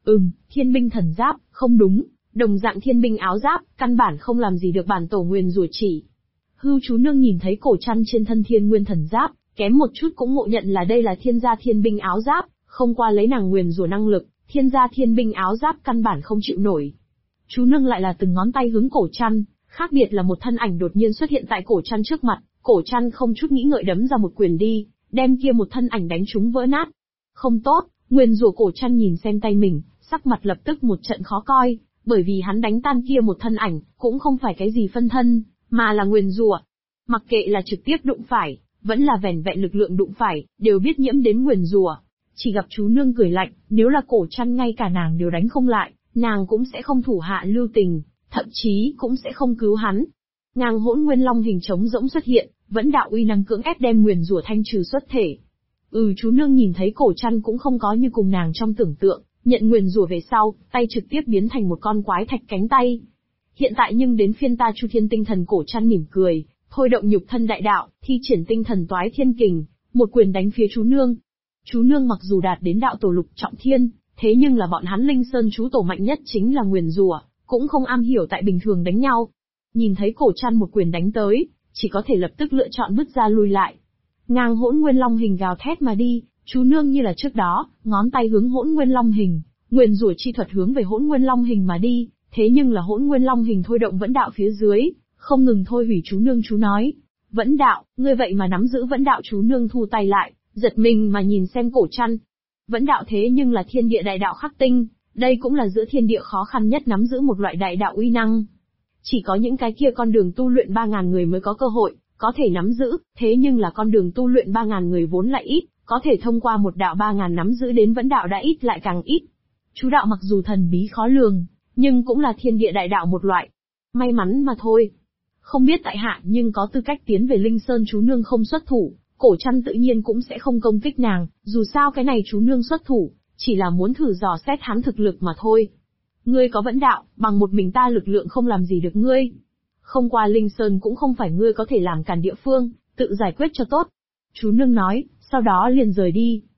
Thiên binh thần giáp, không đúng, đồng dạng thiên binh áo giáp, căn bản không làm gì được bản tổ nguyền rủa chỉ. Hưu chú nương nhìn thấy Cổ Trăn trên thân Thiên Nguyên Thần Giáp, kém một chút cũng ngộ nhận là đây là thiên gia thiên binh áo giáp, không qua lấy nàng nguyền rủa năng lực, thiên gia thiên binh áo giáp căn bản không chịu nổi. Chú nương lại là từng ngón tay hướng Cổ Trăn, khác biệt là một thân ảnh đột nhiên xuất hiện tại Cổ Trăn trước mặt, Cổ Trăn không chút nghĩ ngợi đấm ra một quyền đi, đem kia một thân ảnh đánh trúng vỡ nát. Không tốt, nguyền rủa. Cổ Trăn nhìn xem tay mình, sắc mặt lập tức một trận khó coi, bởi vì hắn đánh tan kia một thân ảnh, cũng không phải cái gì phân thân, mà là nguyền rủa. Mặc kệ là trực tiếp đụng phải, vẫn là vẻn vẹn lực lượng đụng phải, đều biết nhiễm đến nguyền rủa. Chỉ gặp chú nương cười lạnh, nếu là Cổ Trăn ngay cả nàng đều đánh không lại, nàng cũng sẽ không thủ hạ lưu tình, thậm chí cũng sẽ không cứu hắn. Nàng Hỗn Nguyên Long hình trống rỗng xuất hiện, vẫn đạo uy năng cưỡng ép đem nguyền rủa thanh trừ xuất thể. Chú nương nhìn thấy Cổ Trăn cũng không có như cùng nàng trong tưởng tượng, nhận nguyền rủa về sau, tay trực tiếp biến thành một con quái thạch cánh tay. Hiện tại nhưng đến phiên ta Chu Thiên Tinh Thần. Cổ Trăn mỉm cười, thôi động nhục thân đại đạo, thi triển tinh thần toái thiên kình, một quyền đánh phía chú nương. Chú nương mặc dù đạt đến đạo tổ lục trọng thiên, thế nhưng là bọn hắn Linh Sơn chú tổ mạnh nhất chính là nguyền rủa, cũng không am hiểu tại bình thường đánh nhau. Nhìn thấy Cổ Trăn một quyền đánh tới, chỉ có thể lập tức lựa chọn bước ra lui lại. Ngang Hỗn Nguyên Long hình gào thét mà đi, chú nương như là trước đó, ngón tay hướng Hỗn Nguyên Long hình, nguyền rủa chi thuật hướng về Hỗn Nguyên Long hình mà đi, thế nhưng là Hỗn Nguyên Long hình thôi động vẫn đạo phía dưới, không ngừng thôi hủy chú nương. Chú nói, vẫn đạo, ngươi vậy mà nắm giữ vẫn đạo. Chú nương thu tay lại, giật mình mà nhìn xem Cổ Trăn. Vẫn đạo thế nhưng là thiên địa đại đạo khắc tinh, đây cũng là giữa thiên địa khó khăn nhất nắm giữ một loại đại đạo uy năng. Chỉ có những cái kia con đường tu luyện 3.000 người mới có cơ hội, có thể nắm giữ, thế nhưng là con đường tu luyện 3.000 người vốn lại ít, có thể thông qua một đạo 3.000 nắm giữ đến vẫn đạo đã ít lại càng ít. Chú đạo mặc dù thần bí khó lường, nhưng cũng là thiên địa đại đạo một loại. May mắn mà thôi. Không biết tại hạ nhưng có tư cách tiến về Linh Sơn. Chú nương không xuất thủ, Cổ Trăn tự nhiên cũng sẽ không công kích nàng, dù sao cái này chú nương xuất thủ, chỉ là muốn thử dò xét hắn thực lực mà thôi. Ngươi có vẫn đạo, bằng một mình ta lực lượng không làm gì được ngươi. Không qua Linh Sơn cũng không phải ngươi có thể làm cản địa phương, tự giải quyết cho tốt. Chú nương nói, sau đó liền rời đi.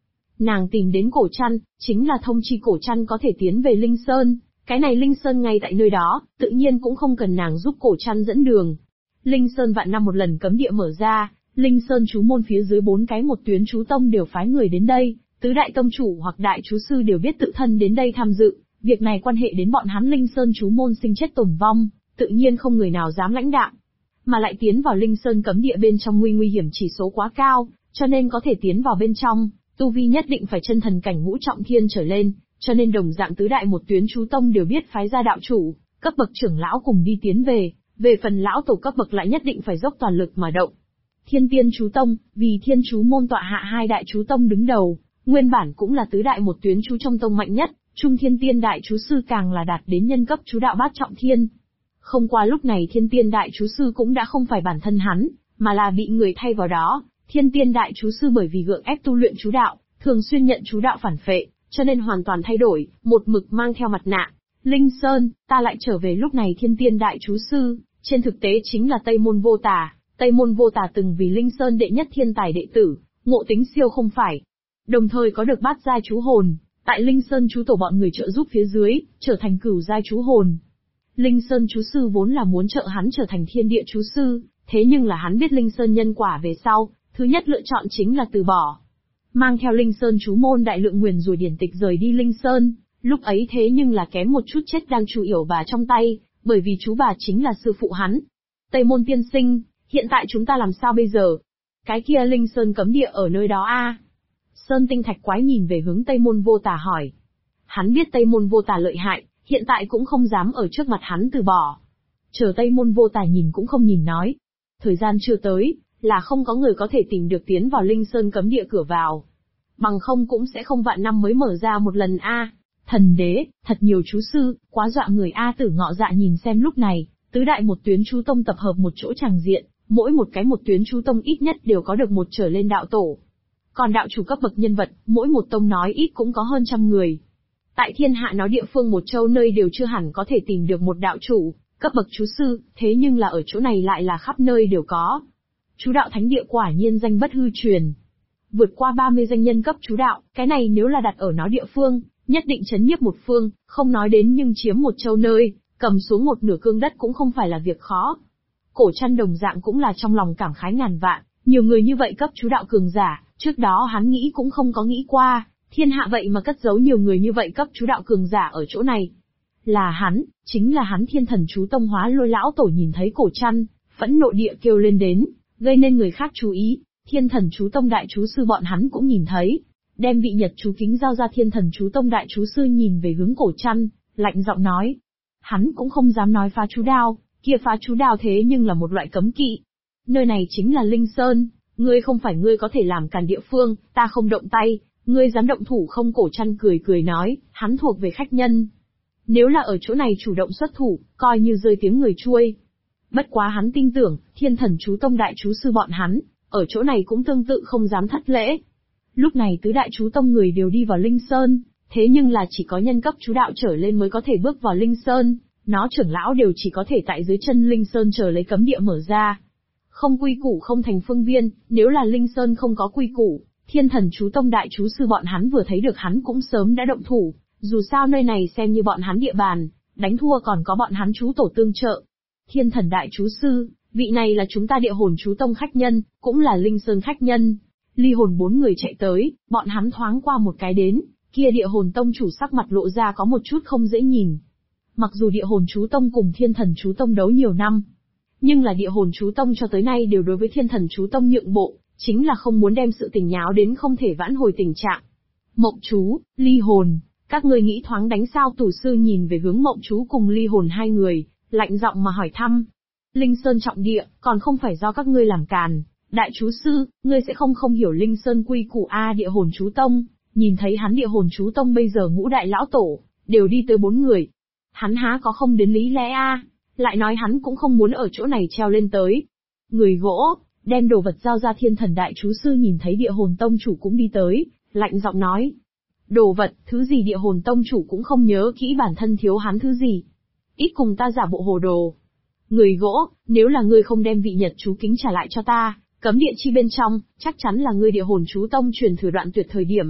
Nàng tìm đến Cổ Trăn, chính là thông chi Cổ Trăn có thể tiến về Linh Sơn, cái này Linh Sơn ngay tại nơi đó, tự nhiên cũng không cần nàng giúp Cổ Trăn dẫn đường. Linh Sơn vạn năm một lần cấm địa mở ra, Linh Sơn chú môn phía dưới 4 cái một tuyến chú tông đều phái người đến đây, tứ đại tông chủ hoặc đại chú sư đều biết tự thân đến đây tham dự, việc này quan hệ đến bọn hắn Linh Sơn chú môn sinh chết tồn vong, tự nhiên không người nào dám lãnh đạm. Mà lại tiến vào Linh Sơn cấm địa bên trong nguy hiểm chỉ số quá cao, cho nên có thể tiến vào bên trong, tu vi nhất định phải chân thần cảnh ngũ trọng thiên trở lên, cho nên đồng dạng tứ đại một tuyến chú tông đều biết phái ra đạo chủ, cấp bậc trưởng lão cùng đi tiến về phần lão tổ cấp bậc lại nhất định phải dốc toàn lực mà động. Thiên Tiên chú tông, vì thiên chú môn tọa hạ 2 đại chú tông đứng đầu, nguyên bản cũng là tứ đại một tuyến chú trong tông mạnh nhất, Trung Thiên Tiên đại chú sư càng là đạt đến nhân cấp chú đạo bát trọng thiên. Không qua lúc này Thiên Tiên đại chú sư cũng đã không phải bản thân hắn, mà là bị người thay vào đó. Thiên Tiên đại chú sư bởi vì gượng ép tu luyện chú đạo, thường xuyên nhận chú đạo phản phệ, cho nên hoàn toàn thay đổi, một mực mang theo mặt nạ. Linh Sơn, ta lại trở về. Lúc này Thiên Tiên đại chú sư, trên thực tế chính là Tây Môn Vô Tà. Tây Môn Vô Tà từng vì Linh Sơn đệ nhất thiên tài đệ tử, ngộ tính siêu không phải. Đồng thời có được bát giai chú hồn, tại Linh Sơn chú tổ bọn người trợ giúp phía dưới, trở thành cửu giai chú hồn. Linh Sơn chú sư vốn là muốn trợ hắn trở thành thiên địa chú sư, thế nhưng là hắn biết Linh Sơn nhân quả về sau, thứ nhất lựa chọn chính là từ bỏ. Mang theo Linh Sơn chú môn đại lượng nguyền rủa điển tịch rời đi Linh Sơn, lúc ấy thế nhưng là kém một chút chết đang chú yểu bà trong tay, bởi vì chú bà chính là sư phụ hắn. Tây Môn tiên sinh, hiện tại chúng ta làm sao bây giờ? Cái kia Linh Sơn cấm địa ở nơi đó a? Sơn Tinh Thạch Quái nhìn về hướng Tây Môn Vô Tà hỏi. Hắn biết Tây Môn Vô Tà lợi hại, hiện tại cũng không dám ở trước mặt hắn từ bỏ. Chờ Tây Môn Vô Tà nhìn cũng không nhìn nói. Thời gian chưa tới, là không có người có thể tìm được tiến vào Linh Sơn cấm địa cửa vào. Bằng không cũng sẽ không vạn năm mới mở ra một lần a. Thần đế, thật nhiều chú sư, quá dọa người a. Tử Ngọ Dạ nhìn xem lúc này, tứ đại một tuyến chú tông tập hợp một chỗ tràng diện, mỗi một cái một tuyến chú tông ít nhất đều có được một trở lên đạo tổ. Còn đạo chủ cấp bậc nhân vật, mỗi một tông nói ít cũng có hơn 100 người. Tại thiên hạ nó địa phương một châu nơi đều chưa hẳn có thể tìm được một đạo chủ, cấp bậc chú sư, thế nhưng là ở chỗ này lại là khắp nơi đều có. Chú đạo thánh địa quả nhiên danh bất hư truyền. Vượt qua 30 danh nhân cấp chú đạo, cái này nếu là đặt ở nó địa phương, nhất định chấn nhiếp một phương, không nói đến nhưng chiếm một châu nơi, cầm xuống một nửa cương đất cũng không phải là việc khó. Cổ Trăn đồng dạng cũng là trong lòng cảm khái ngàn vạn, nhiều người như vậy cấp chú đạo cường giả, trước đó hắn nghĩ cũng không có nghĩ qua, thiên hạ vậy mà cất giấu nhiều người như vậy cấp chú đạo cường giả ở chỗ này. Là hắn, chính là hắn. Thiên Thần chú tông Hóa Lôi lão tổ nhìn thấy Cổ Trăn, phẫn nộ địa kêu lên đến, gây nên người khác chú ý. Thiên Thần chú tông đại chú sư bọn hắn cũng nhìn thấy, đem vị nhật chú kính giao ra. Thiên Thần chú tông đại chú sư nhìn về hướng Cổ Trăn, lạnh giọng nói. Hắn cũng không dám nói phá chú đao, kia phá chú đao thế nhưng là một loại cấm kỵ. Nơi này chính là Linh Sơn, ngươi không phải ngươi có thể làm cản địa phương, ta không động tay, ngươi dám động thủ không? Cổ Trăn cười cười nói, hắn thuộc về khách nhân. Nếu là ở chỗ này chủ động xuất thủ, coi như rơi tiếng người chuôi. Bất quá hắn tin tưởng, Thiên Thần chú tông đại chú sư bọn hắn, ở chỗ này cũng tương tự không dám thất lễ. Lúc này tứ đại chú tông người đều đi vào Linh Sơn, thế nhưng là chỉ có nhân cấp chú đạo trở lên mới có thể bước vào Linh Sơn, nó trưởng lão đều chỉ có thể tại dưới chân Linh Sơn chờ lấy cấm địa mở ra. Không quy củ không thành phương viên, nếu là Linh Sơn không có quy củ, Thiên Thần chú tông đại chú sư bọn hắn vừa thấy được hắn cũng sớm đã động thủ, dù sao nơi này xem như bọn hắn địa bàn, đánh thua còn có bọn hắn chú tổ tương trợ. Thiên Thần đại chú sư, vị này là chúng ta địa hồn chú tông khách nhân, cũng là Linh Sơn khách nhân. Ly hồn 4 người chạy tới, bọn hắn thoáng qua một cái đến, kia địa hồn tông chủ sắc mặt lộ ra có một chút không dễ nhìn. Mặc dù địa hồn chú tông cùng Thiên Thần chú tông đấu nhiều năm, nhưng là địa hồn chú tông cho tới nay đều đối với Thiên Thần chú tông nhượng bộ, chính là không muốn đem sự tình nháo đến không thể vãn hồi tình trạng. Mộng chú, Ly hồn, các ngươi nghĩ thoáng đánh sao? Tù sư nhìn về hướng Mộng chú cùng Ly hồn hai người, lạnh giọng mà hỏi thăm. Linh Sơn trọng địa, còn không phải do các ngươi làm càn. Đại chú sư, ngươi sẽ không hiểu Linh Sơn quy củ a? Địa hồn chú tông, nhìn thấy hắn địa hồn chú tông bây giờ ngũ đại lão tổ, đều đi tới 4 người. Hắn há có không đến lý lẽ a? Lại nói hắn cũng không muốn ở chỗ này treo lên tới. Người gỗ, đem đồ vật giao ra. Thiên Thần đại chú sư nhìn thấy địa hồn tông chủ cũng đi tới, lạnh giọng nói. Đồ vật, thứ gì? Địa hồn tông chủ cũng không nhớ kỹ bản thân thiếu hắn thứ gì. Ít cùng ta giả bộ hồ đồ. Người gỗ, nếu là ngươi không đem vị nhật chú kính trả lại cho ta, cấm địa chi bên trong, chắc chắn là ngươi địa hồn chú tông truyền thừa đoạn tuyệt thời điểm.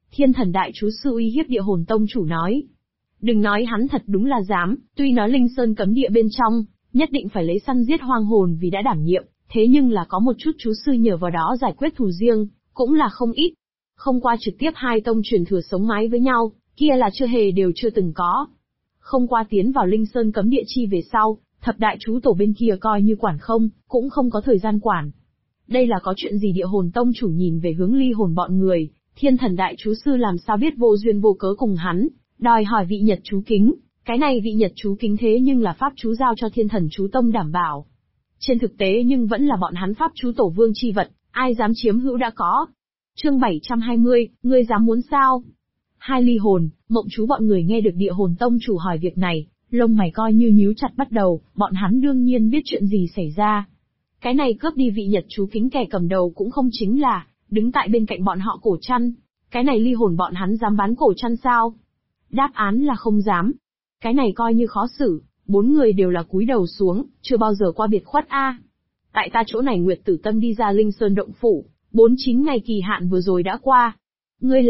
Thiên Thần Đại Chú Sư uy hiếp Địa Hồn Tông chủ nói. Đừng nói hắn thật đúng là dám, tuy nói Linh Sơn cấm địa bên trong, nhất định phải lấy săn giết hoang hồn vì đã đảm nhiệm, thế nhưng là có một chút chú sư nhờ vào đó giải quyết thù riêng, cũng là không ít. Không qua trực tiếp hai tông truyền thừa sống mái với nhau, kia là chưa từng có. Không qua tiến vào Linh Sơn cấm địa chi về sau, thập đại chú tổ bên kia coi như quản không, cũng không có thời gian quản. Đây là có chuyện gì? Địa Hồn Tông chủ nhìn về hướng Ly Hồn bọn người, Thiên Thần Đại Chú Sư làm sao biết vô duyên vô cớ cùng hắn, đòi hỏi vị Nhật chú kính. Cái này vị Nhật chú kính thế nhưng là pháp chú giao cho Thiên Thần Chú Tông đảm bảo. Trên thực tế nhưng vẫn là bọn hắn pháp chú tổ vương chi vật, ai dám chiếm hữu đã có. Chương 720, ngươi dám muốn sao? Hai Ly Hồn, Mộng Chú bọn người nghe được Địa Hồn Tông chủ hỏi việc này, lông mày coi như nhíu chặt bắt đầu, bọn hắn đương nhiên biết chuyện gì xảy ra. Cái này cướp đi vị Nhật chú kính kẻ cầm đầu cũng không chính là đứng tại bên cạnh bọn họ Cổ Trăn. Cái này Ly Hồn bọn hắn dám bán Cổ Trăn sao? Đáp án là không dám. Cái này coi như khó xử, bốn người đều là cúi đầu xuống, chưa bao giờ qua biệt khuất a. Tại ta chỗ này Nguyệt Tử Tâm đi ra Linh Sơn động phủ, 49 ngày kỳ hạn vừa rồi đã qua. Ngươi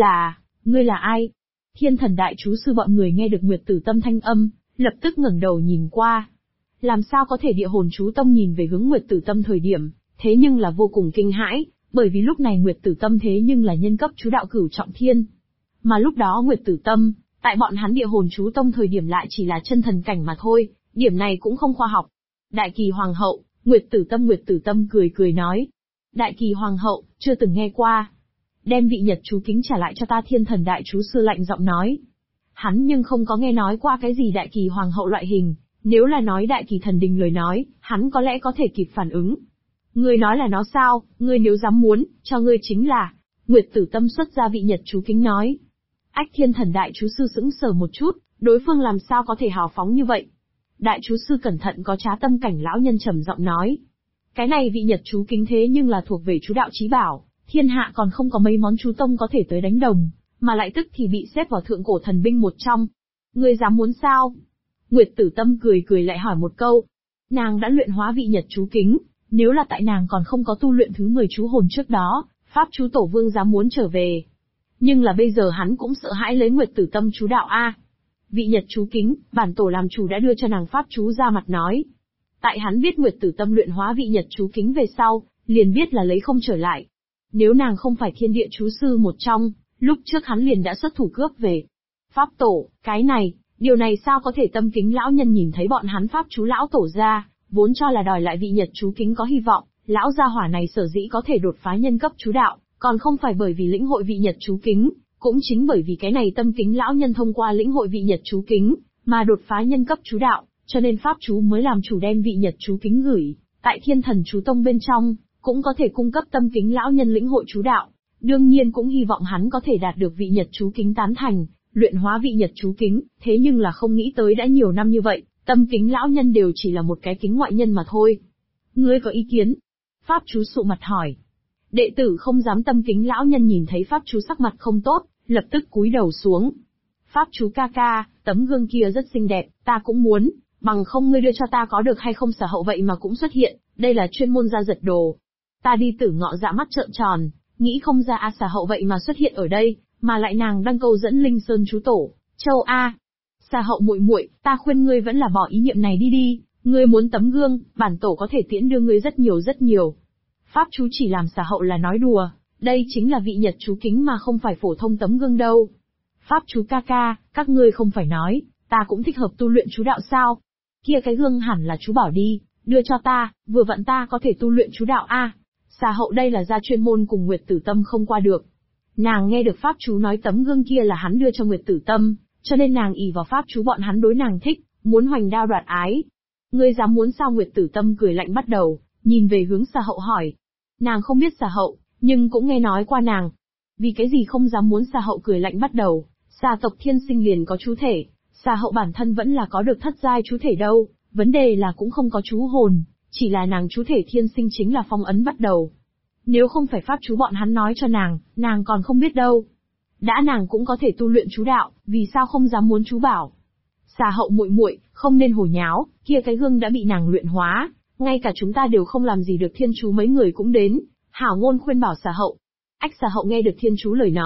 là ai? Thiên Thần Đại Chú Sư bọn người nghe được Nguyệt Tử Tâm thanh âm, lập tức ngẩng đầu nhìn qua. Làm sao có thể? Địa Hồn Chú Tông nhìn về hướng Nguyệt Tử Tâm thời điểm, thế nhưng là vô cùng kinh hãi, bởi vì lúc này Nguyệt Tử Tâm thế nhưng là nhân cấp chú đạo cửu trọng thiên. Mà lúc đó Nguyệt Tử Tâm, tại bọn hắn Địa Hồn Chú Tông thời điểm lại chỉ là chân thần cảnh mà thôi, điểm này cũng không khoa học. Đại Kỳ Hoàng hậu, Nguyệt Tử Tâm cười nói. Đại Kỳ Hoàng hậu, chưa từng nghe qua. Đem vị Nhật chú kính trả lại cho ta. Thiên Thần Đại Chú Sư lạnh giọng nói. Hắn nhưng không có nghe nói qua cái gì Đại Kỳ Hoàng hậu loại hình, nếu là nói Đại Kỳ Thần Đình lời nói, hắn có lẽ có thể kịp phản ứng. Ngươi nói là nó sao? Ngươi nếu dám muốn, cho ngươi chính là. Nguyệt Tử Tâm xuất ra vị Nhật chú kính nói. Ách! Thiên Thần Đại Chú Sư sững sờ một chút, đối phương làm sao có thể hào phóng như vậy? Đại Chú Sư cẩn thận có trá tâm cảnh lão nhân trầm giọng nói. Cái này vị Nhật chú kính thế nhưng là thuộc về chú đạo chí bảo, thiên hạ còn không có mấy món chú tông có thể tới đánh đồng, mà lại tức thì bị xếp vào thượng cổ thần binh một trong. Ngươi dám muốn sao? Nguyệt Tử Tâm cười lại hỏi một câu. Nàng đã luyện hóa vị Nhật chú kính, nếu là tại nàng còn không có tu luyện thứ 10 chú hồn trước đó, pháp chú tổ vương dám muốn trở về. Nhưng là bây giờ hắn cũng sợ hãi lấy Nguyệt Tử Tâm chú đạo a. Vị Nhật chú kính, bản tổ làm chủ đã đưa cho nàng pháp chú ra mặt nói. Tại hắn biết Nguyệt Tử Tâm luyện hóa vị Nhật chú kính về sau, liền biết là lấy không trở lại. Nếu nàng không phải thiên địa chú sư một trong, lúc trước hắn liền đã xuất thủ cướp về. Pháp tổ, điều này sao có thể? Tâm Kính lão nhân nhìn thấy bọn hắn pháp chú lão tổ ra, vốn cho là đòi lại vị Nhật chú kính có hy vọng, lão gia hỏa này sở dĩ có thể đột phá nhân cấp chú đạo, còn không phải bởi vì lĩnh hội vị Nhật chú kính, cũng chính bởi vì cái này Tâm Kính lão nhân thông qua lĩnh hội vị Nhật chú kính, mà đột phá nhân cấp chú đạo, cho nên pháp chú mới làm chủ đem vị Nhật chú kính gửi, tại Thiên Thần Chú Tông bên trong, cũng có thể cung cấp Tâm Kính lão nhân lĩnh hội chú đạo, đương nhiên cũng hy vọng hắn có thể đạt được vị Nhật chú kính tán thành, luyện hóa vị Nhật chú kính, thế nhưng là không nghĩ tới đã nhiều năm như vậy, Tâm Kính lão nhân đều chỉ là một cái kính ngoại nhân mà thôi. Ngươi có ý kiến? Pháp chú sụ mặt hỏi. Đệ tử không dám. Tâm Kính lão nhân nhìn thấy pháp chú sắc mặt không tốt, lập tức cúi đầu xuống. Pháp chú ca ca, tấm gương kia rất xinh đẹp, ta cũng muốn, bằng không ngươi đưa cho ta có được hay không? Sở hậu vậy mà cũng xuất hiện, đây là chuyên môn ra giật đồ. Ta đi Tử Ngọ Dạ mắt trợn tròn, nghĩ không ra Sở hậu vậy mà xuất hiện ở đây, mà lại nàng đang câu dẫn Linh Sơn chú tổ, Châu A. Sở hậu muội muội, ta khuyên ngươi vẫn là bỏ ý niệm này đi, ngươi muốn tấm gương, bản tổ có thể tiễn đưa ngươi rất nhiều. Pháp chú chỉ làm Sở hậu là nói đùa, đây chính là vị Nhật chú kính mà không phải phổ thông tấm gương đâu. Pháp chú ca ca, các ngươi không phải nói, ta cũng thích hợp tu luyện chú đạo sao? Kia cái gương hẳn là chú bảo đi, đưa cho ta, vừa vặn ta có thể tu luyện chú đạo a. Sở hậu đây là gia chuyên môn cùng Nguyệt Tử Tâm không qua được. Nàng nghe được pháp chú nói tấm gương kia là hắn đưa cho Nguyệt Tử Tâm, cho nên nàng ỷ vào pháp chú bọn hắn đối nàng thích, muốn hoành đao đoạt ái. Ngươi dám muốn sao? Nguyệt Tử Tâm cười lạnh bắt đầu, nhìn về hướng Sở hậu hỏi. Nàng không biết Sở hậu, nhưng cũng nghe nói qua nàng. Vì cái gì không dám muốn? Sở hậu cười lạnh bắt đầu, xà tộc thiên sinh liền có chú thể, Sở hậu bản thân vẫn là có được thất giai chú thể đâu, vấn đề là cũng không có chú hồn, chỉ là nàng chú thể thiên sinh chính là phong ấn bắt đầu. Nếu không phải pháp chú bọn hắn nói cho nàng còn không biết đâu. Đã nàng cũng có thể tu luyện chú đạo, vì sao không dám muốn chú bảo? Xà hậu muội muội, không nên hồ nháo, kia cái gương đã bị nàng luyện hóa, ngay cả chúng ta đều không làm gì được. Thiên chú mấy người cũng đến, hảo ngôn khuyên bảo Xà hậu. Ách! Xà hậu nghe được thiên chú lời nói,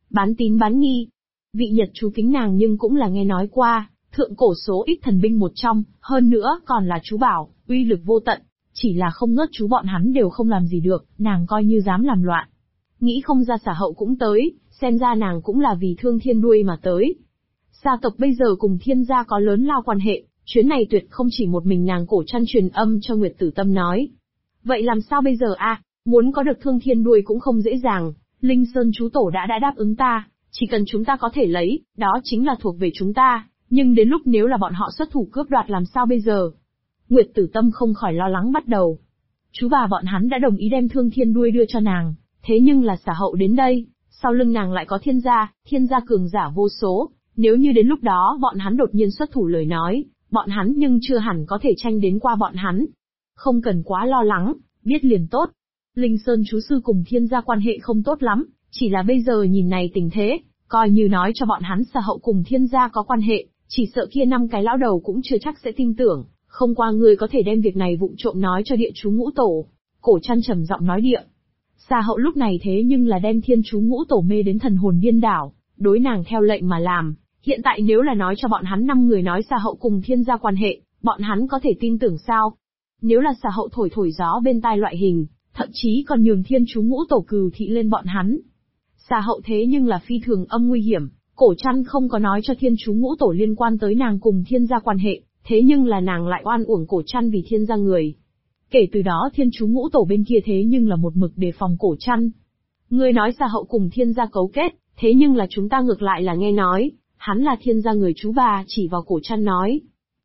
bán tín bán nghi. Vị Nhật chú kính nàng nhưng cũng là nghe nói qua, thượng cổ số ít thần binh một trong, hơn nữa còn là chú bảo, uy lực vô tận, chỉ là không ngớt chú bọn hắn đều không làm gì được, nàng coi như dám làm loạn. Nghĩ không ra Xà Hậu cũng tới, xem ra nàng cũng là vì thương thiên đuôi mà tới. Gia tộc bây giờ cùng thiên gia có lớn lao quan hệ, chuyến này tuyệt không chỉ một mình nàng. Cổ Trăn truyền âm cho Nguyệt Tử Tâm nói. Vậy làm sao bây giờ a? Muốn có được thương thiên đuôi cũng không dễ dàng, Linh Sơn chú tổ đã đáp ứng ta, chỉ cần chúng ta có thể lấy, đó chính là thuộc về chúng ta, nhưng đến lúc nếu là bọn họ xuất thủ cướp đoạt làm sao bây giờ? Nguyệt Tử Tâm không khỏi lo lắng bắt đầu. Chú bà bọn hắn đã đồng ý đem thương thiên đuôi đưa cho nàng, thế nhưng là Xà Hậu đến đây, sau lưng nàng lại có thiên gia cường giả vô số, nếu như đến lúc đó bọn hắn đột nhiên xuất thủ lời nói, bọn hắn nhưng chưa hẳn có thể tranh đến qua bọn hắn. Không cần quá lo lắng, biết liền tốt. Linh Sơn chú sư cùng thiên gia quan hệ không tốt lắm, chỉ là bây giờ nhìn này tình thế, coi như nói cho bọn hắn Xà Hậu cùng thiên gia có quan hệ, chỉ sợ kia 5 cái lão đầu cũng chưa chắc sẽ tin tưởng, không qua người có thể đem việc này vụng trộm nói cho địa chú ngũ tổ. Cổ Trăn trầm giọng nói địa. Xà Hậu lúc này thế nhưng là đem thiên chú ngũ tổ mê đến thần hồn điên đảo, đối nàng theo lệnh mà làm. Hiện tại nếu là nói cho bọn hắn 5 người nói Xà Hậu cùng thiên gia quan hệ, bọn hắn có thể tin tưởng sao? Nếu là Xà Hậu thổi gió bên tai loại hình, thậm chí còn nhường thiên chú ngũ tổ cừu thị lên bọn hắn. Xà Hậu thế nhưng là phi thường âm nguy hiểm, Cổ Trăn không có nói cho thiên chú ngũ tổ liên quan tới nàng cùng thiên gia quan hệ, thế nhưng là nàng lại oan uổng Cổ Trăn vì thiên gia người. Kể từ đó thiên chú ngũ tổ bên kia thế nhưng là một mực đề phòng Cổ Trăn. Ngươi nói Xà Hậu cùng thiên gia cấu kết, thế nhưng là chúng ta ngược lại là nghe nói, hắn là thiên gia người. Chú bà chỉ vào Cổ Trăn nói.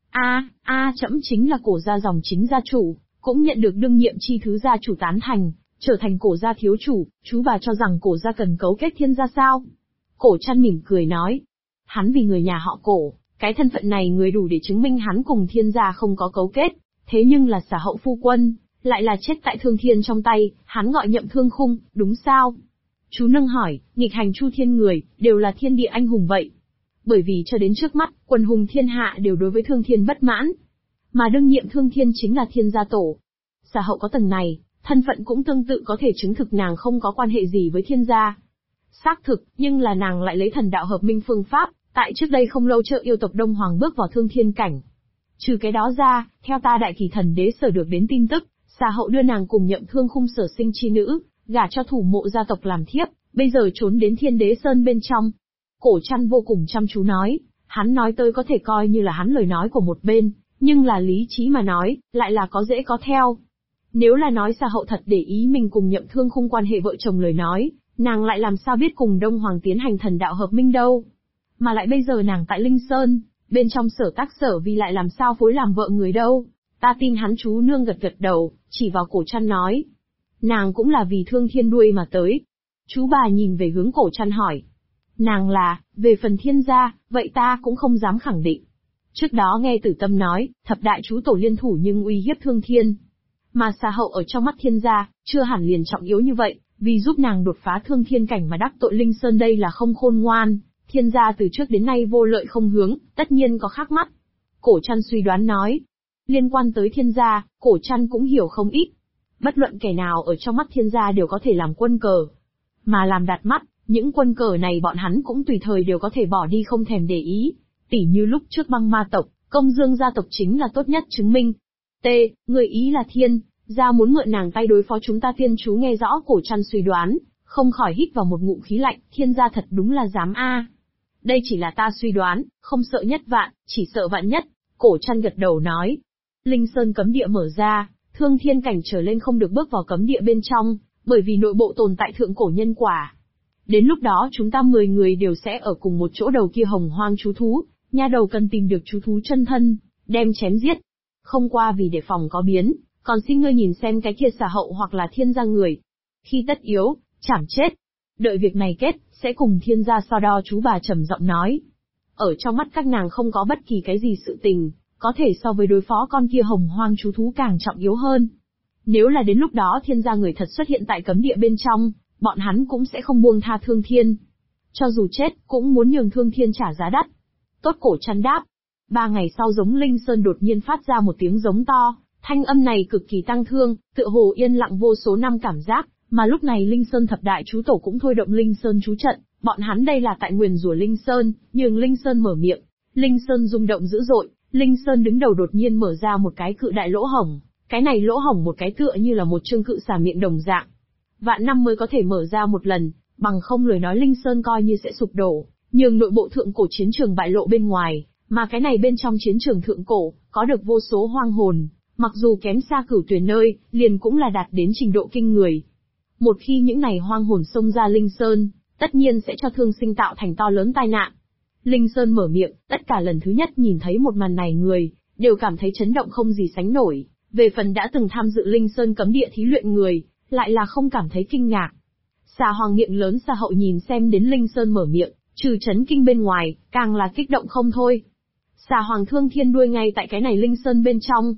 Trẫm chính là Cổ gia dòng chính gia chủ, cũng nhận được đương nhiệm chi thứ gia chủ tán thành, trở thành Cổ gia thiếu chủ, chú bà cho rằng Cổ gia cần cấu kết thiên gia sao? Cổ Trăn mỉm cười nói. Hắn vì người nhà họ Cổ, cái thân phận này người đủ để chứng minh hắn cùng thiên gia không có cấu kết, thế nhưng là Xà Hậu phu quân, lại là chết tại thương thiên trong tay, hắn gọi Nhậm Thương Khung, đúng sao? Chú nâng hỏi, nghịch hành chu thiên người, đều là thiên địa anh hùng vậy. Bởi vì cho đến trước mắt, quần hùng thiên hạ đều đối với thương thiên bất mãn. Mà đương nhiệm thương thiên chính là thiên gia tổ. Xà Hậu có tầng này, thân phận cũng tương tự có thể chứng thực nàng không có quan hệ gì với thiên gia. Xác thực, nhưng là nàng lại lấy thần đạo hợp minh phương pháp, tại trước đây không lâu trợ yêu tộc Đông Hoàng bước vào thương thiên cảnh. Trừ cái đó ra, theo ta Đại Kỳ Thần Đế sở được đến tin tức, Xà Hậu đưa nàng cùng Nhậm Thương Khung sở sinh chi nữ, gả cho thủ mộ gia tộc làm thiếp, bây giờ trốn đến Thiên Đế Sơn bên trong. Cổ Trăn vô cùng chăm chú nói, hắn nói tới có thể coi như là hắn lời nói của một bên, nhưng là lý trí mà nói, lại là có dễ có theo. Nếu là nói Xà Hậu thật để ý mình cùng Nhậm Thương Khung quan hệ vợ chồng lời nói, nàng lại làm sao biết cùng Đông Hoàng tiến hành thần đạo hợp minh đâu. Mà lại bây giờ nàng tại Linh Sơn, bên trong sở tác sở vì lại làm sao phối làm vợ người đâu. Ta tin hắn. Chú nương gật gật đầu, chỉ vào Cổ Trăn nói. Nàng cũng là vì thương thiên đuôi mà tới. Chú bà nhìn về hướng Cổ Trăn hỏi. Nàng là, về phần thiên gia, vậy ta cũng không dám khẳng định. Trước đó nghe Tử Tâm nói, thập đại chú tổ liên thủ nhưng uy hiếp thương thiên. Mà Xà Hậu ở trong mắt thiên gia, chưa hẳn liền trọng yếu như vậy, vì giúp nàng đột phá thương thiên cảnh mà đắc tội Linh Sơn đây là không khôn ngoan. Thiên gia từ trước đến nay vô lợi không hướng, tất nhiên có khác mắt. Cổ Trăn suy đoán nói. Liên quan tới thiên gia, Cổ Trăn cũng hiểu không ít. Bất luận kẻ nào ở trong mắt thiên gia đều có thể làm quân cờ. Mà làm đạt mắt, những quân cờ này bọn hắn cũng tùy thời đều có thể bỏ đi không thèm để ý. Tỉ như lúc trước Băng Ma tộc, Công Dương gia tộc chính là tốt nhất chứng minh. Người ý là thiên gia muốn mượn nàng tay đối phó chúng ta. Thiên chú nghe rõ Cổ Trăn suy đoán, không khỏi hít vào một ngụm khí lạnh, thiên gia thật đúng là dám a. Đây chỉ là ta suy đoán, không sợ nhất vạn, chỉ sợ vạn nhất. Cổ Trăn gật đầu nói. Linh Sơn cấm địa mở ra, thương thiên cảnh trở lên không được bước vào cấm địa bên trong, bởi vì nội bộ tồn tại thượng cổ nhân quả. Đến lúc đó chúng ta 10 người đều sẽ ở cùng một chỗ đầu kia hồng hoang chú thú, nha đầu cần tìm được chú thú chân thân, đem chém giết. Không qua vì đề phòng có biến, còn xin ngươi nhìn xem cái kia Xà Hậu hoặc là thiên gia người. Khi tất yếu, chảm chết. Đợi việc này kết, sẽ cùng thiên gia so đo. Chú bà trầm giọng nói. Ở trong mắt các nàng không có bất kỳ cái gì sự tình, có thể so với đối phó con kia hồng hoang chú thú càng trọng yếu hơn. Nếu là đến lúc đó thiên gia người thật xuất hiện tại cấm địa bên trong, bọn hắn cũng sẽ không buông tha thương thiên. Cho dù chết, cũng muốn nhường thương thiên trả giá đắt. Tốt. Cổ Trăn đáp. 3 ngày sau giống Linh Sơn đột nhiên phát ra một tiếng giống to, thanh âm này cực kỳ tăng thương, tựa hồ yên lặng vô số năm cảm giác, Mà lúc này Linh Sơn thập đại chú tổ cũng thôi động Linh Sơn chú trận, bọn hắn đây là tại nguyền rủa Linh Sơn, nhường Linh Sơn mở miệng. Linh Sơn rung động dữ dội, Linh Sơn đứng đầu đột nhiên mở ra một cái cự đại lỗ hổng. Cái này lỗ hổng một cái tựa như là một chương cự xà miệng đồng dạng. Vạn năm mới có thể mở ra một lần, bằng không lời nói Linh Sơn coi như sẽ sụp đổ, nhường nội bộ thượng cổ chiến trường bại lộ bên ngoài, mà cái này bên trong chiến trường thượng cổ, có được vô số hoang hồn, mặc dù kém xa Cửu Tuyển nơi, liền cũng là đạt đến trình độ kinh người. Một khi những này hoang hồn xông ra Linh Sơn, tất nhiên sẽ cho thương sinh tạo thành to lớn tai nạn. Linh Sơn mở miệng, tất cả lần thứ nhất nhìn thấy một màn này người, đều cảm thấy chấn động không gì sánh nổi, về phần đã từng tham dự Linh Sơn cấm địa thí luyện người, lại là không cảm thấy kinh ngạc. Xà Hoàng miệng lớn Xà Hậu nhìn xem đến Linh Sơn mở miệng, trừ chấn kinh bên ngoài, càng là kích động không thôi. Xà Hoàng thương thiên đuôi ngay tại cái này Linh Sơn bên trong,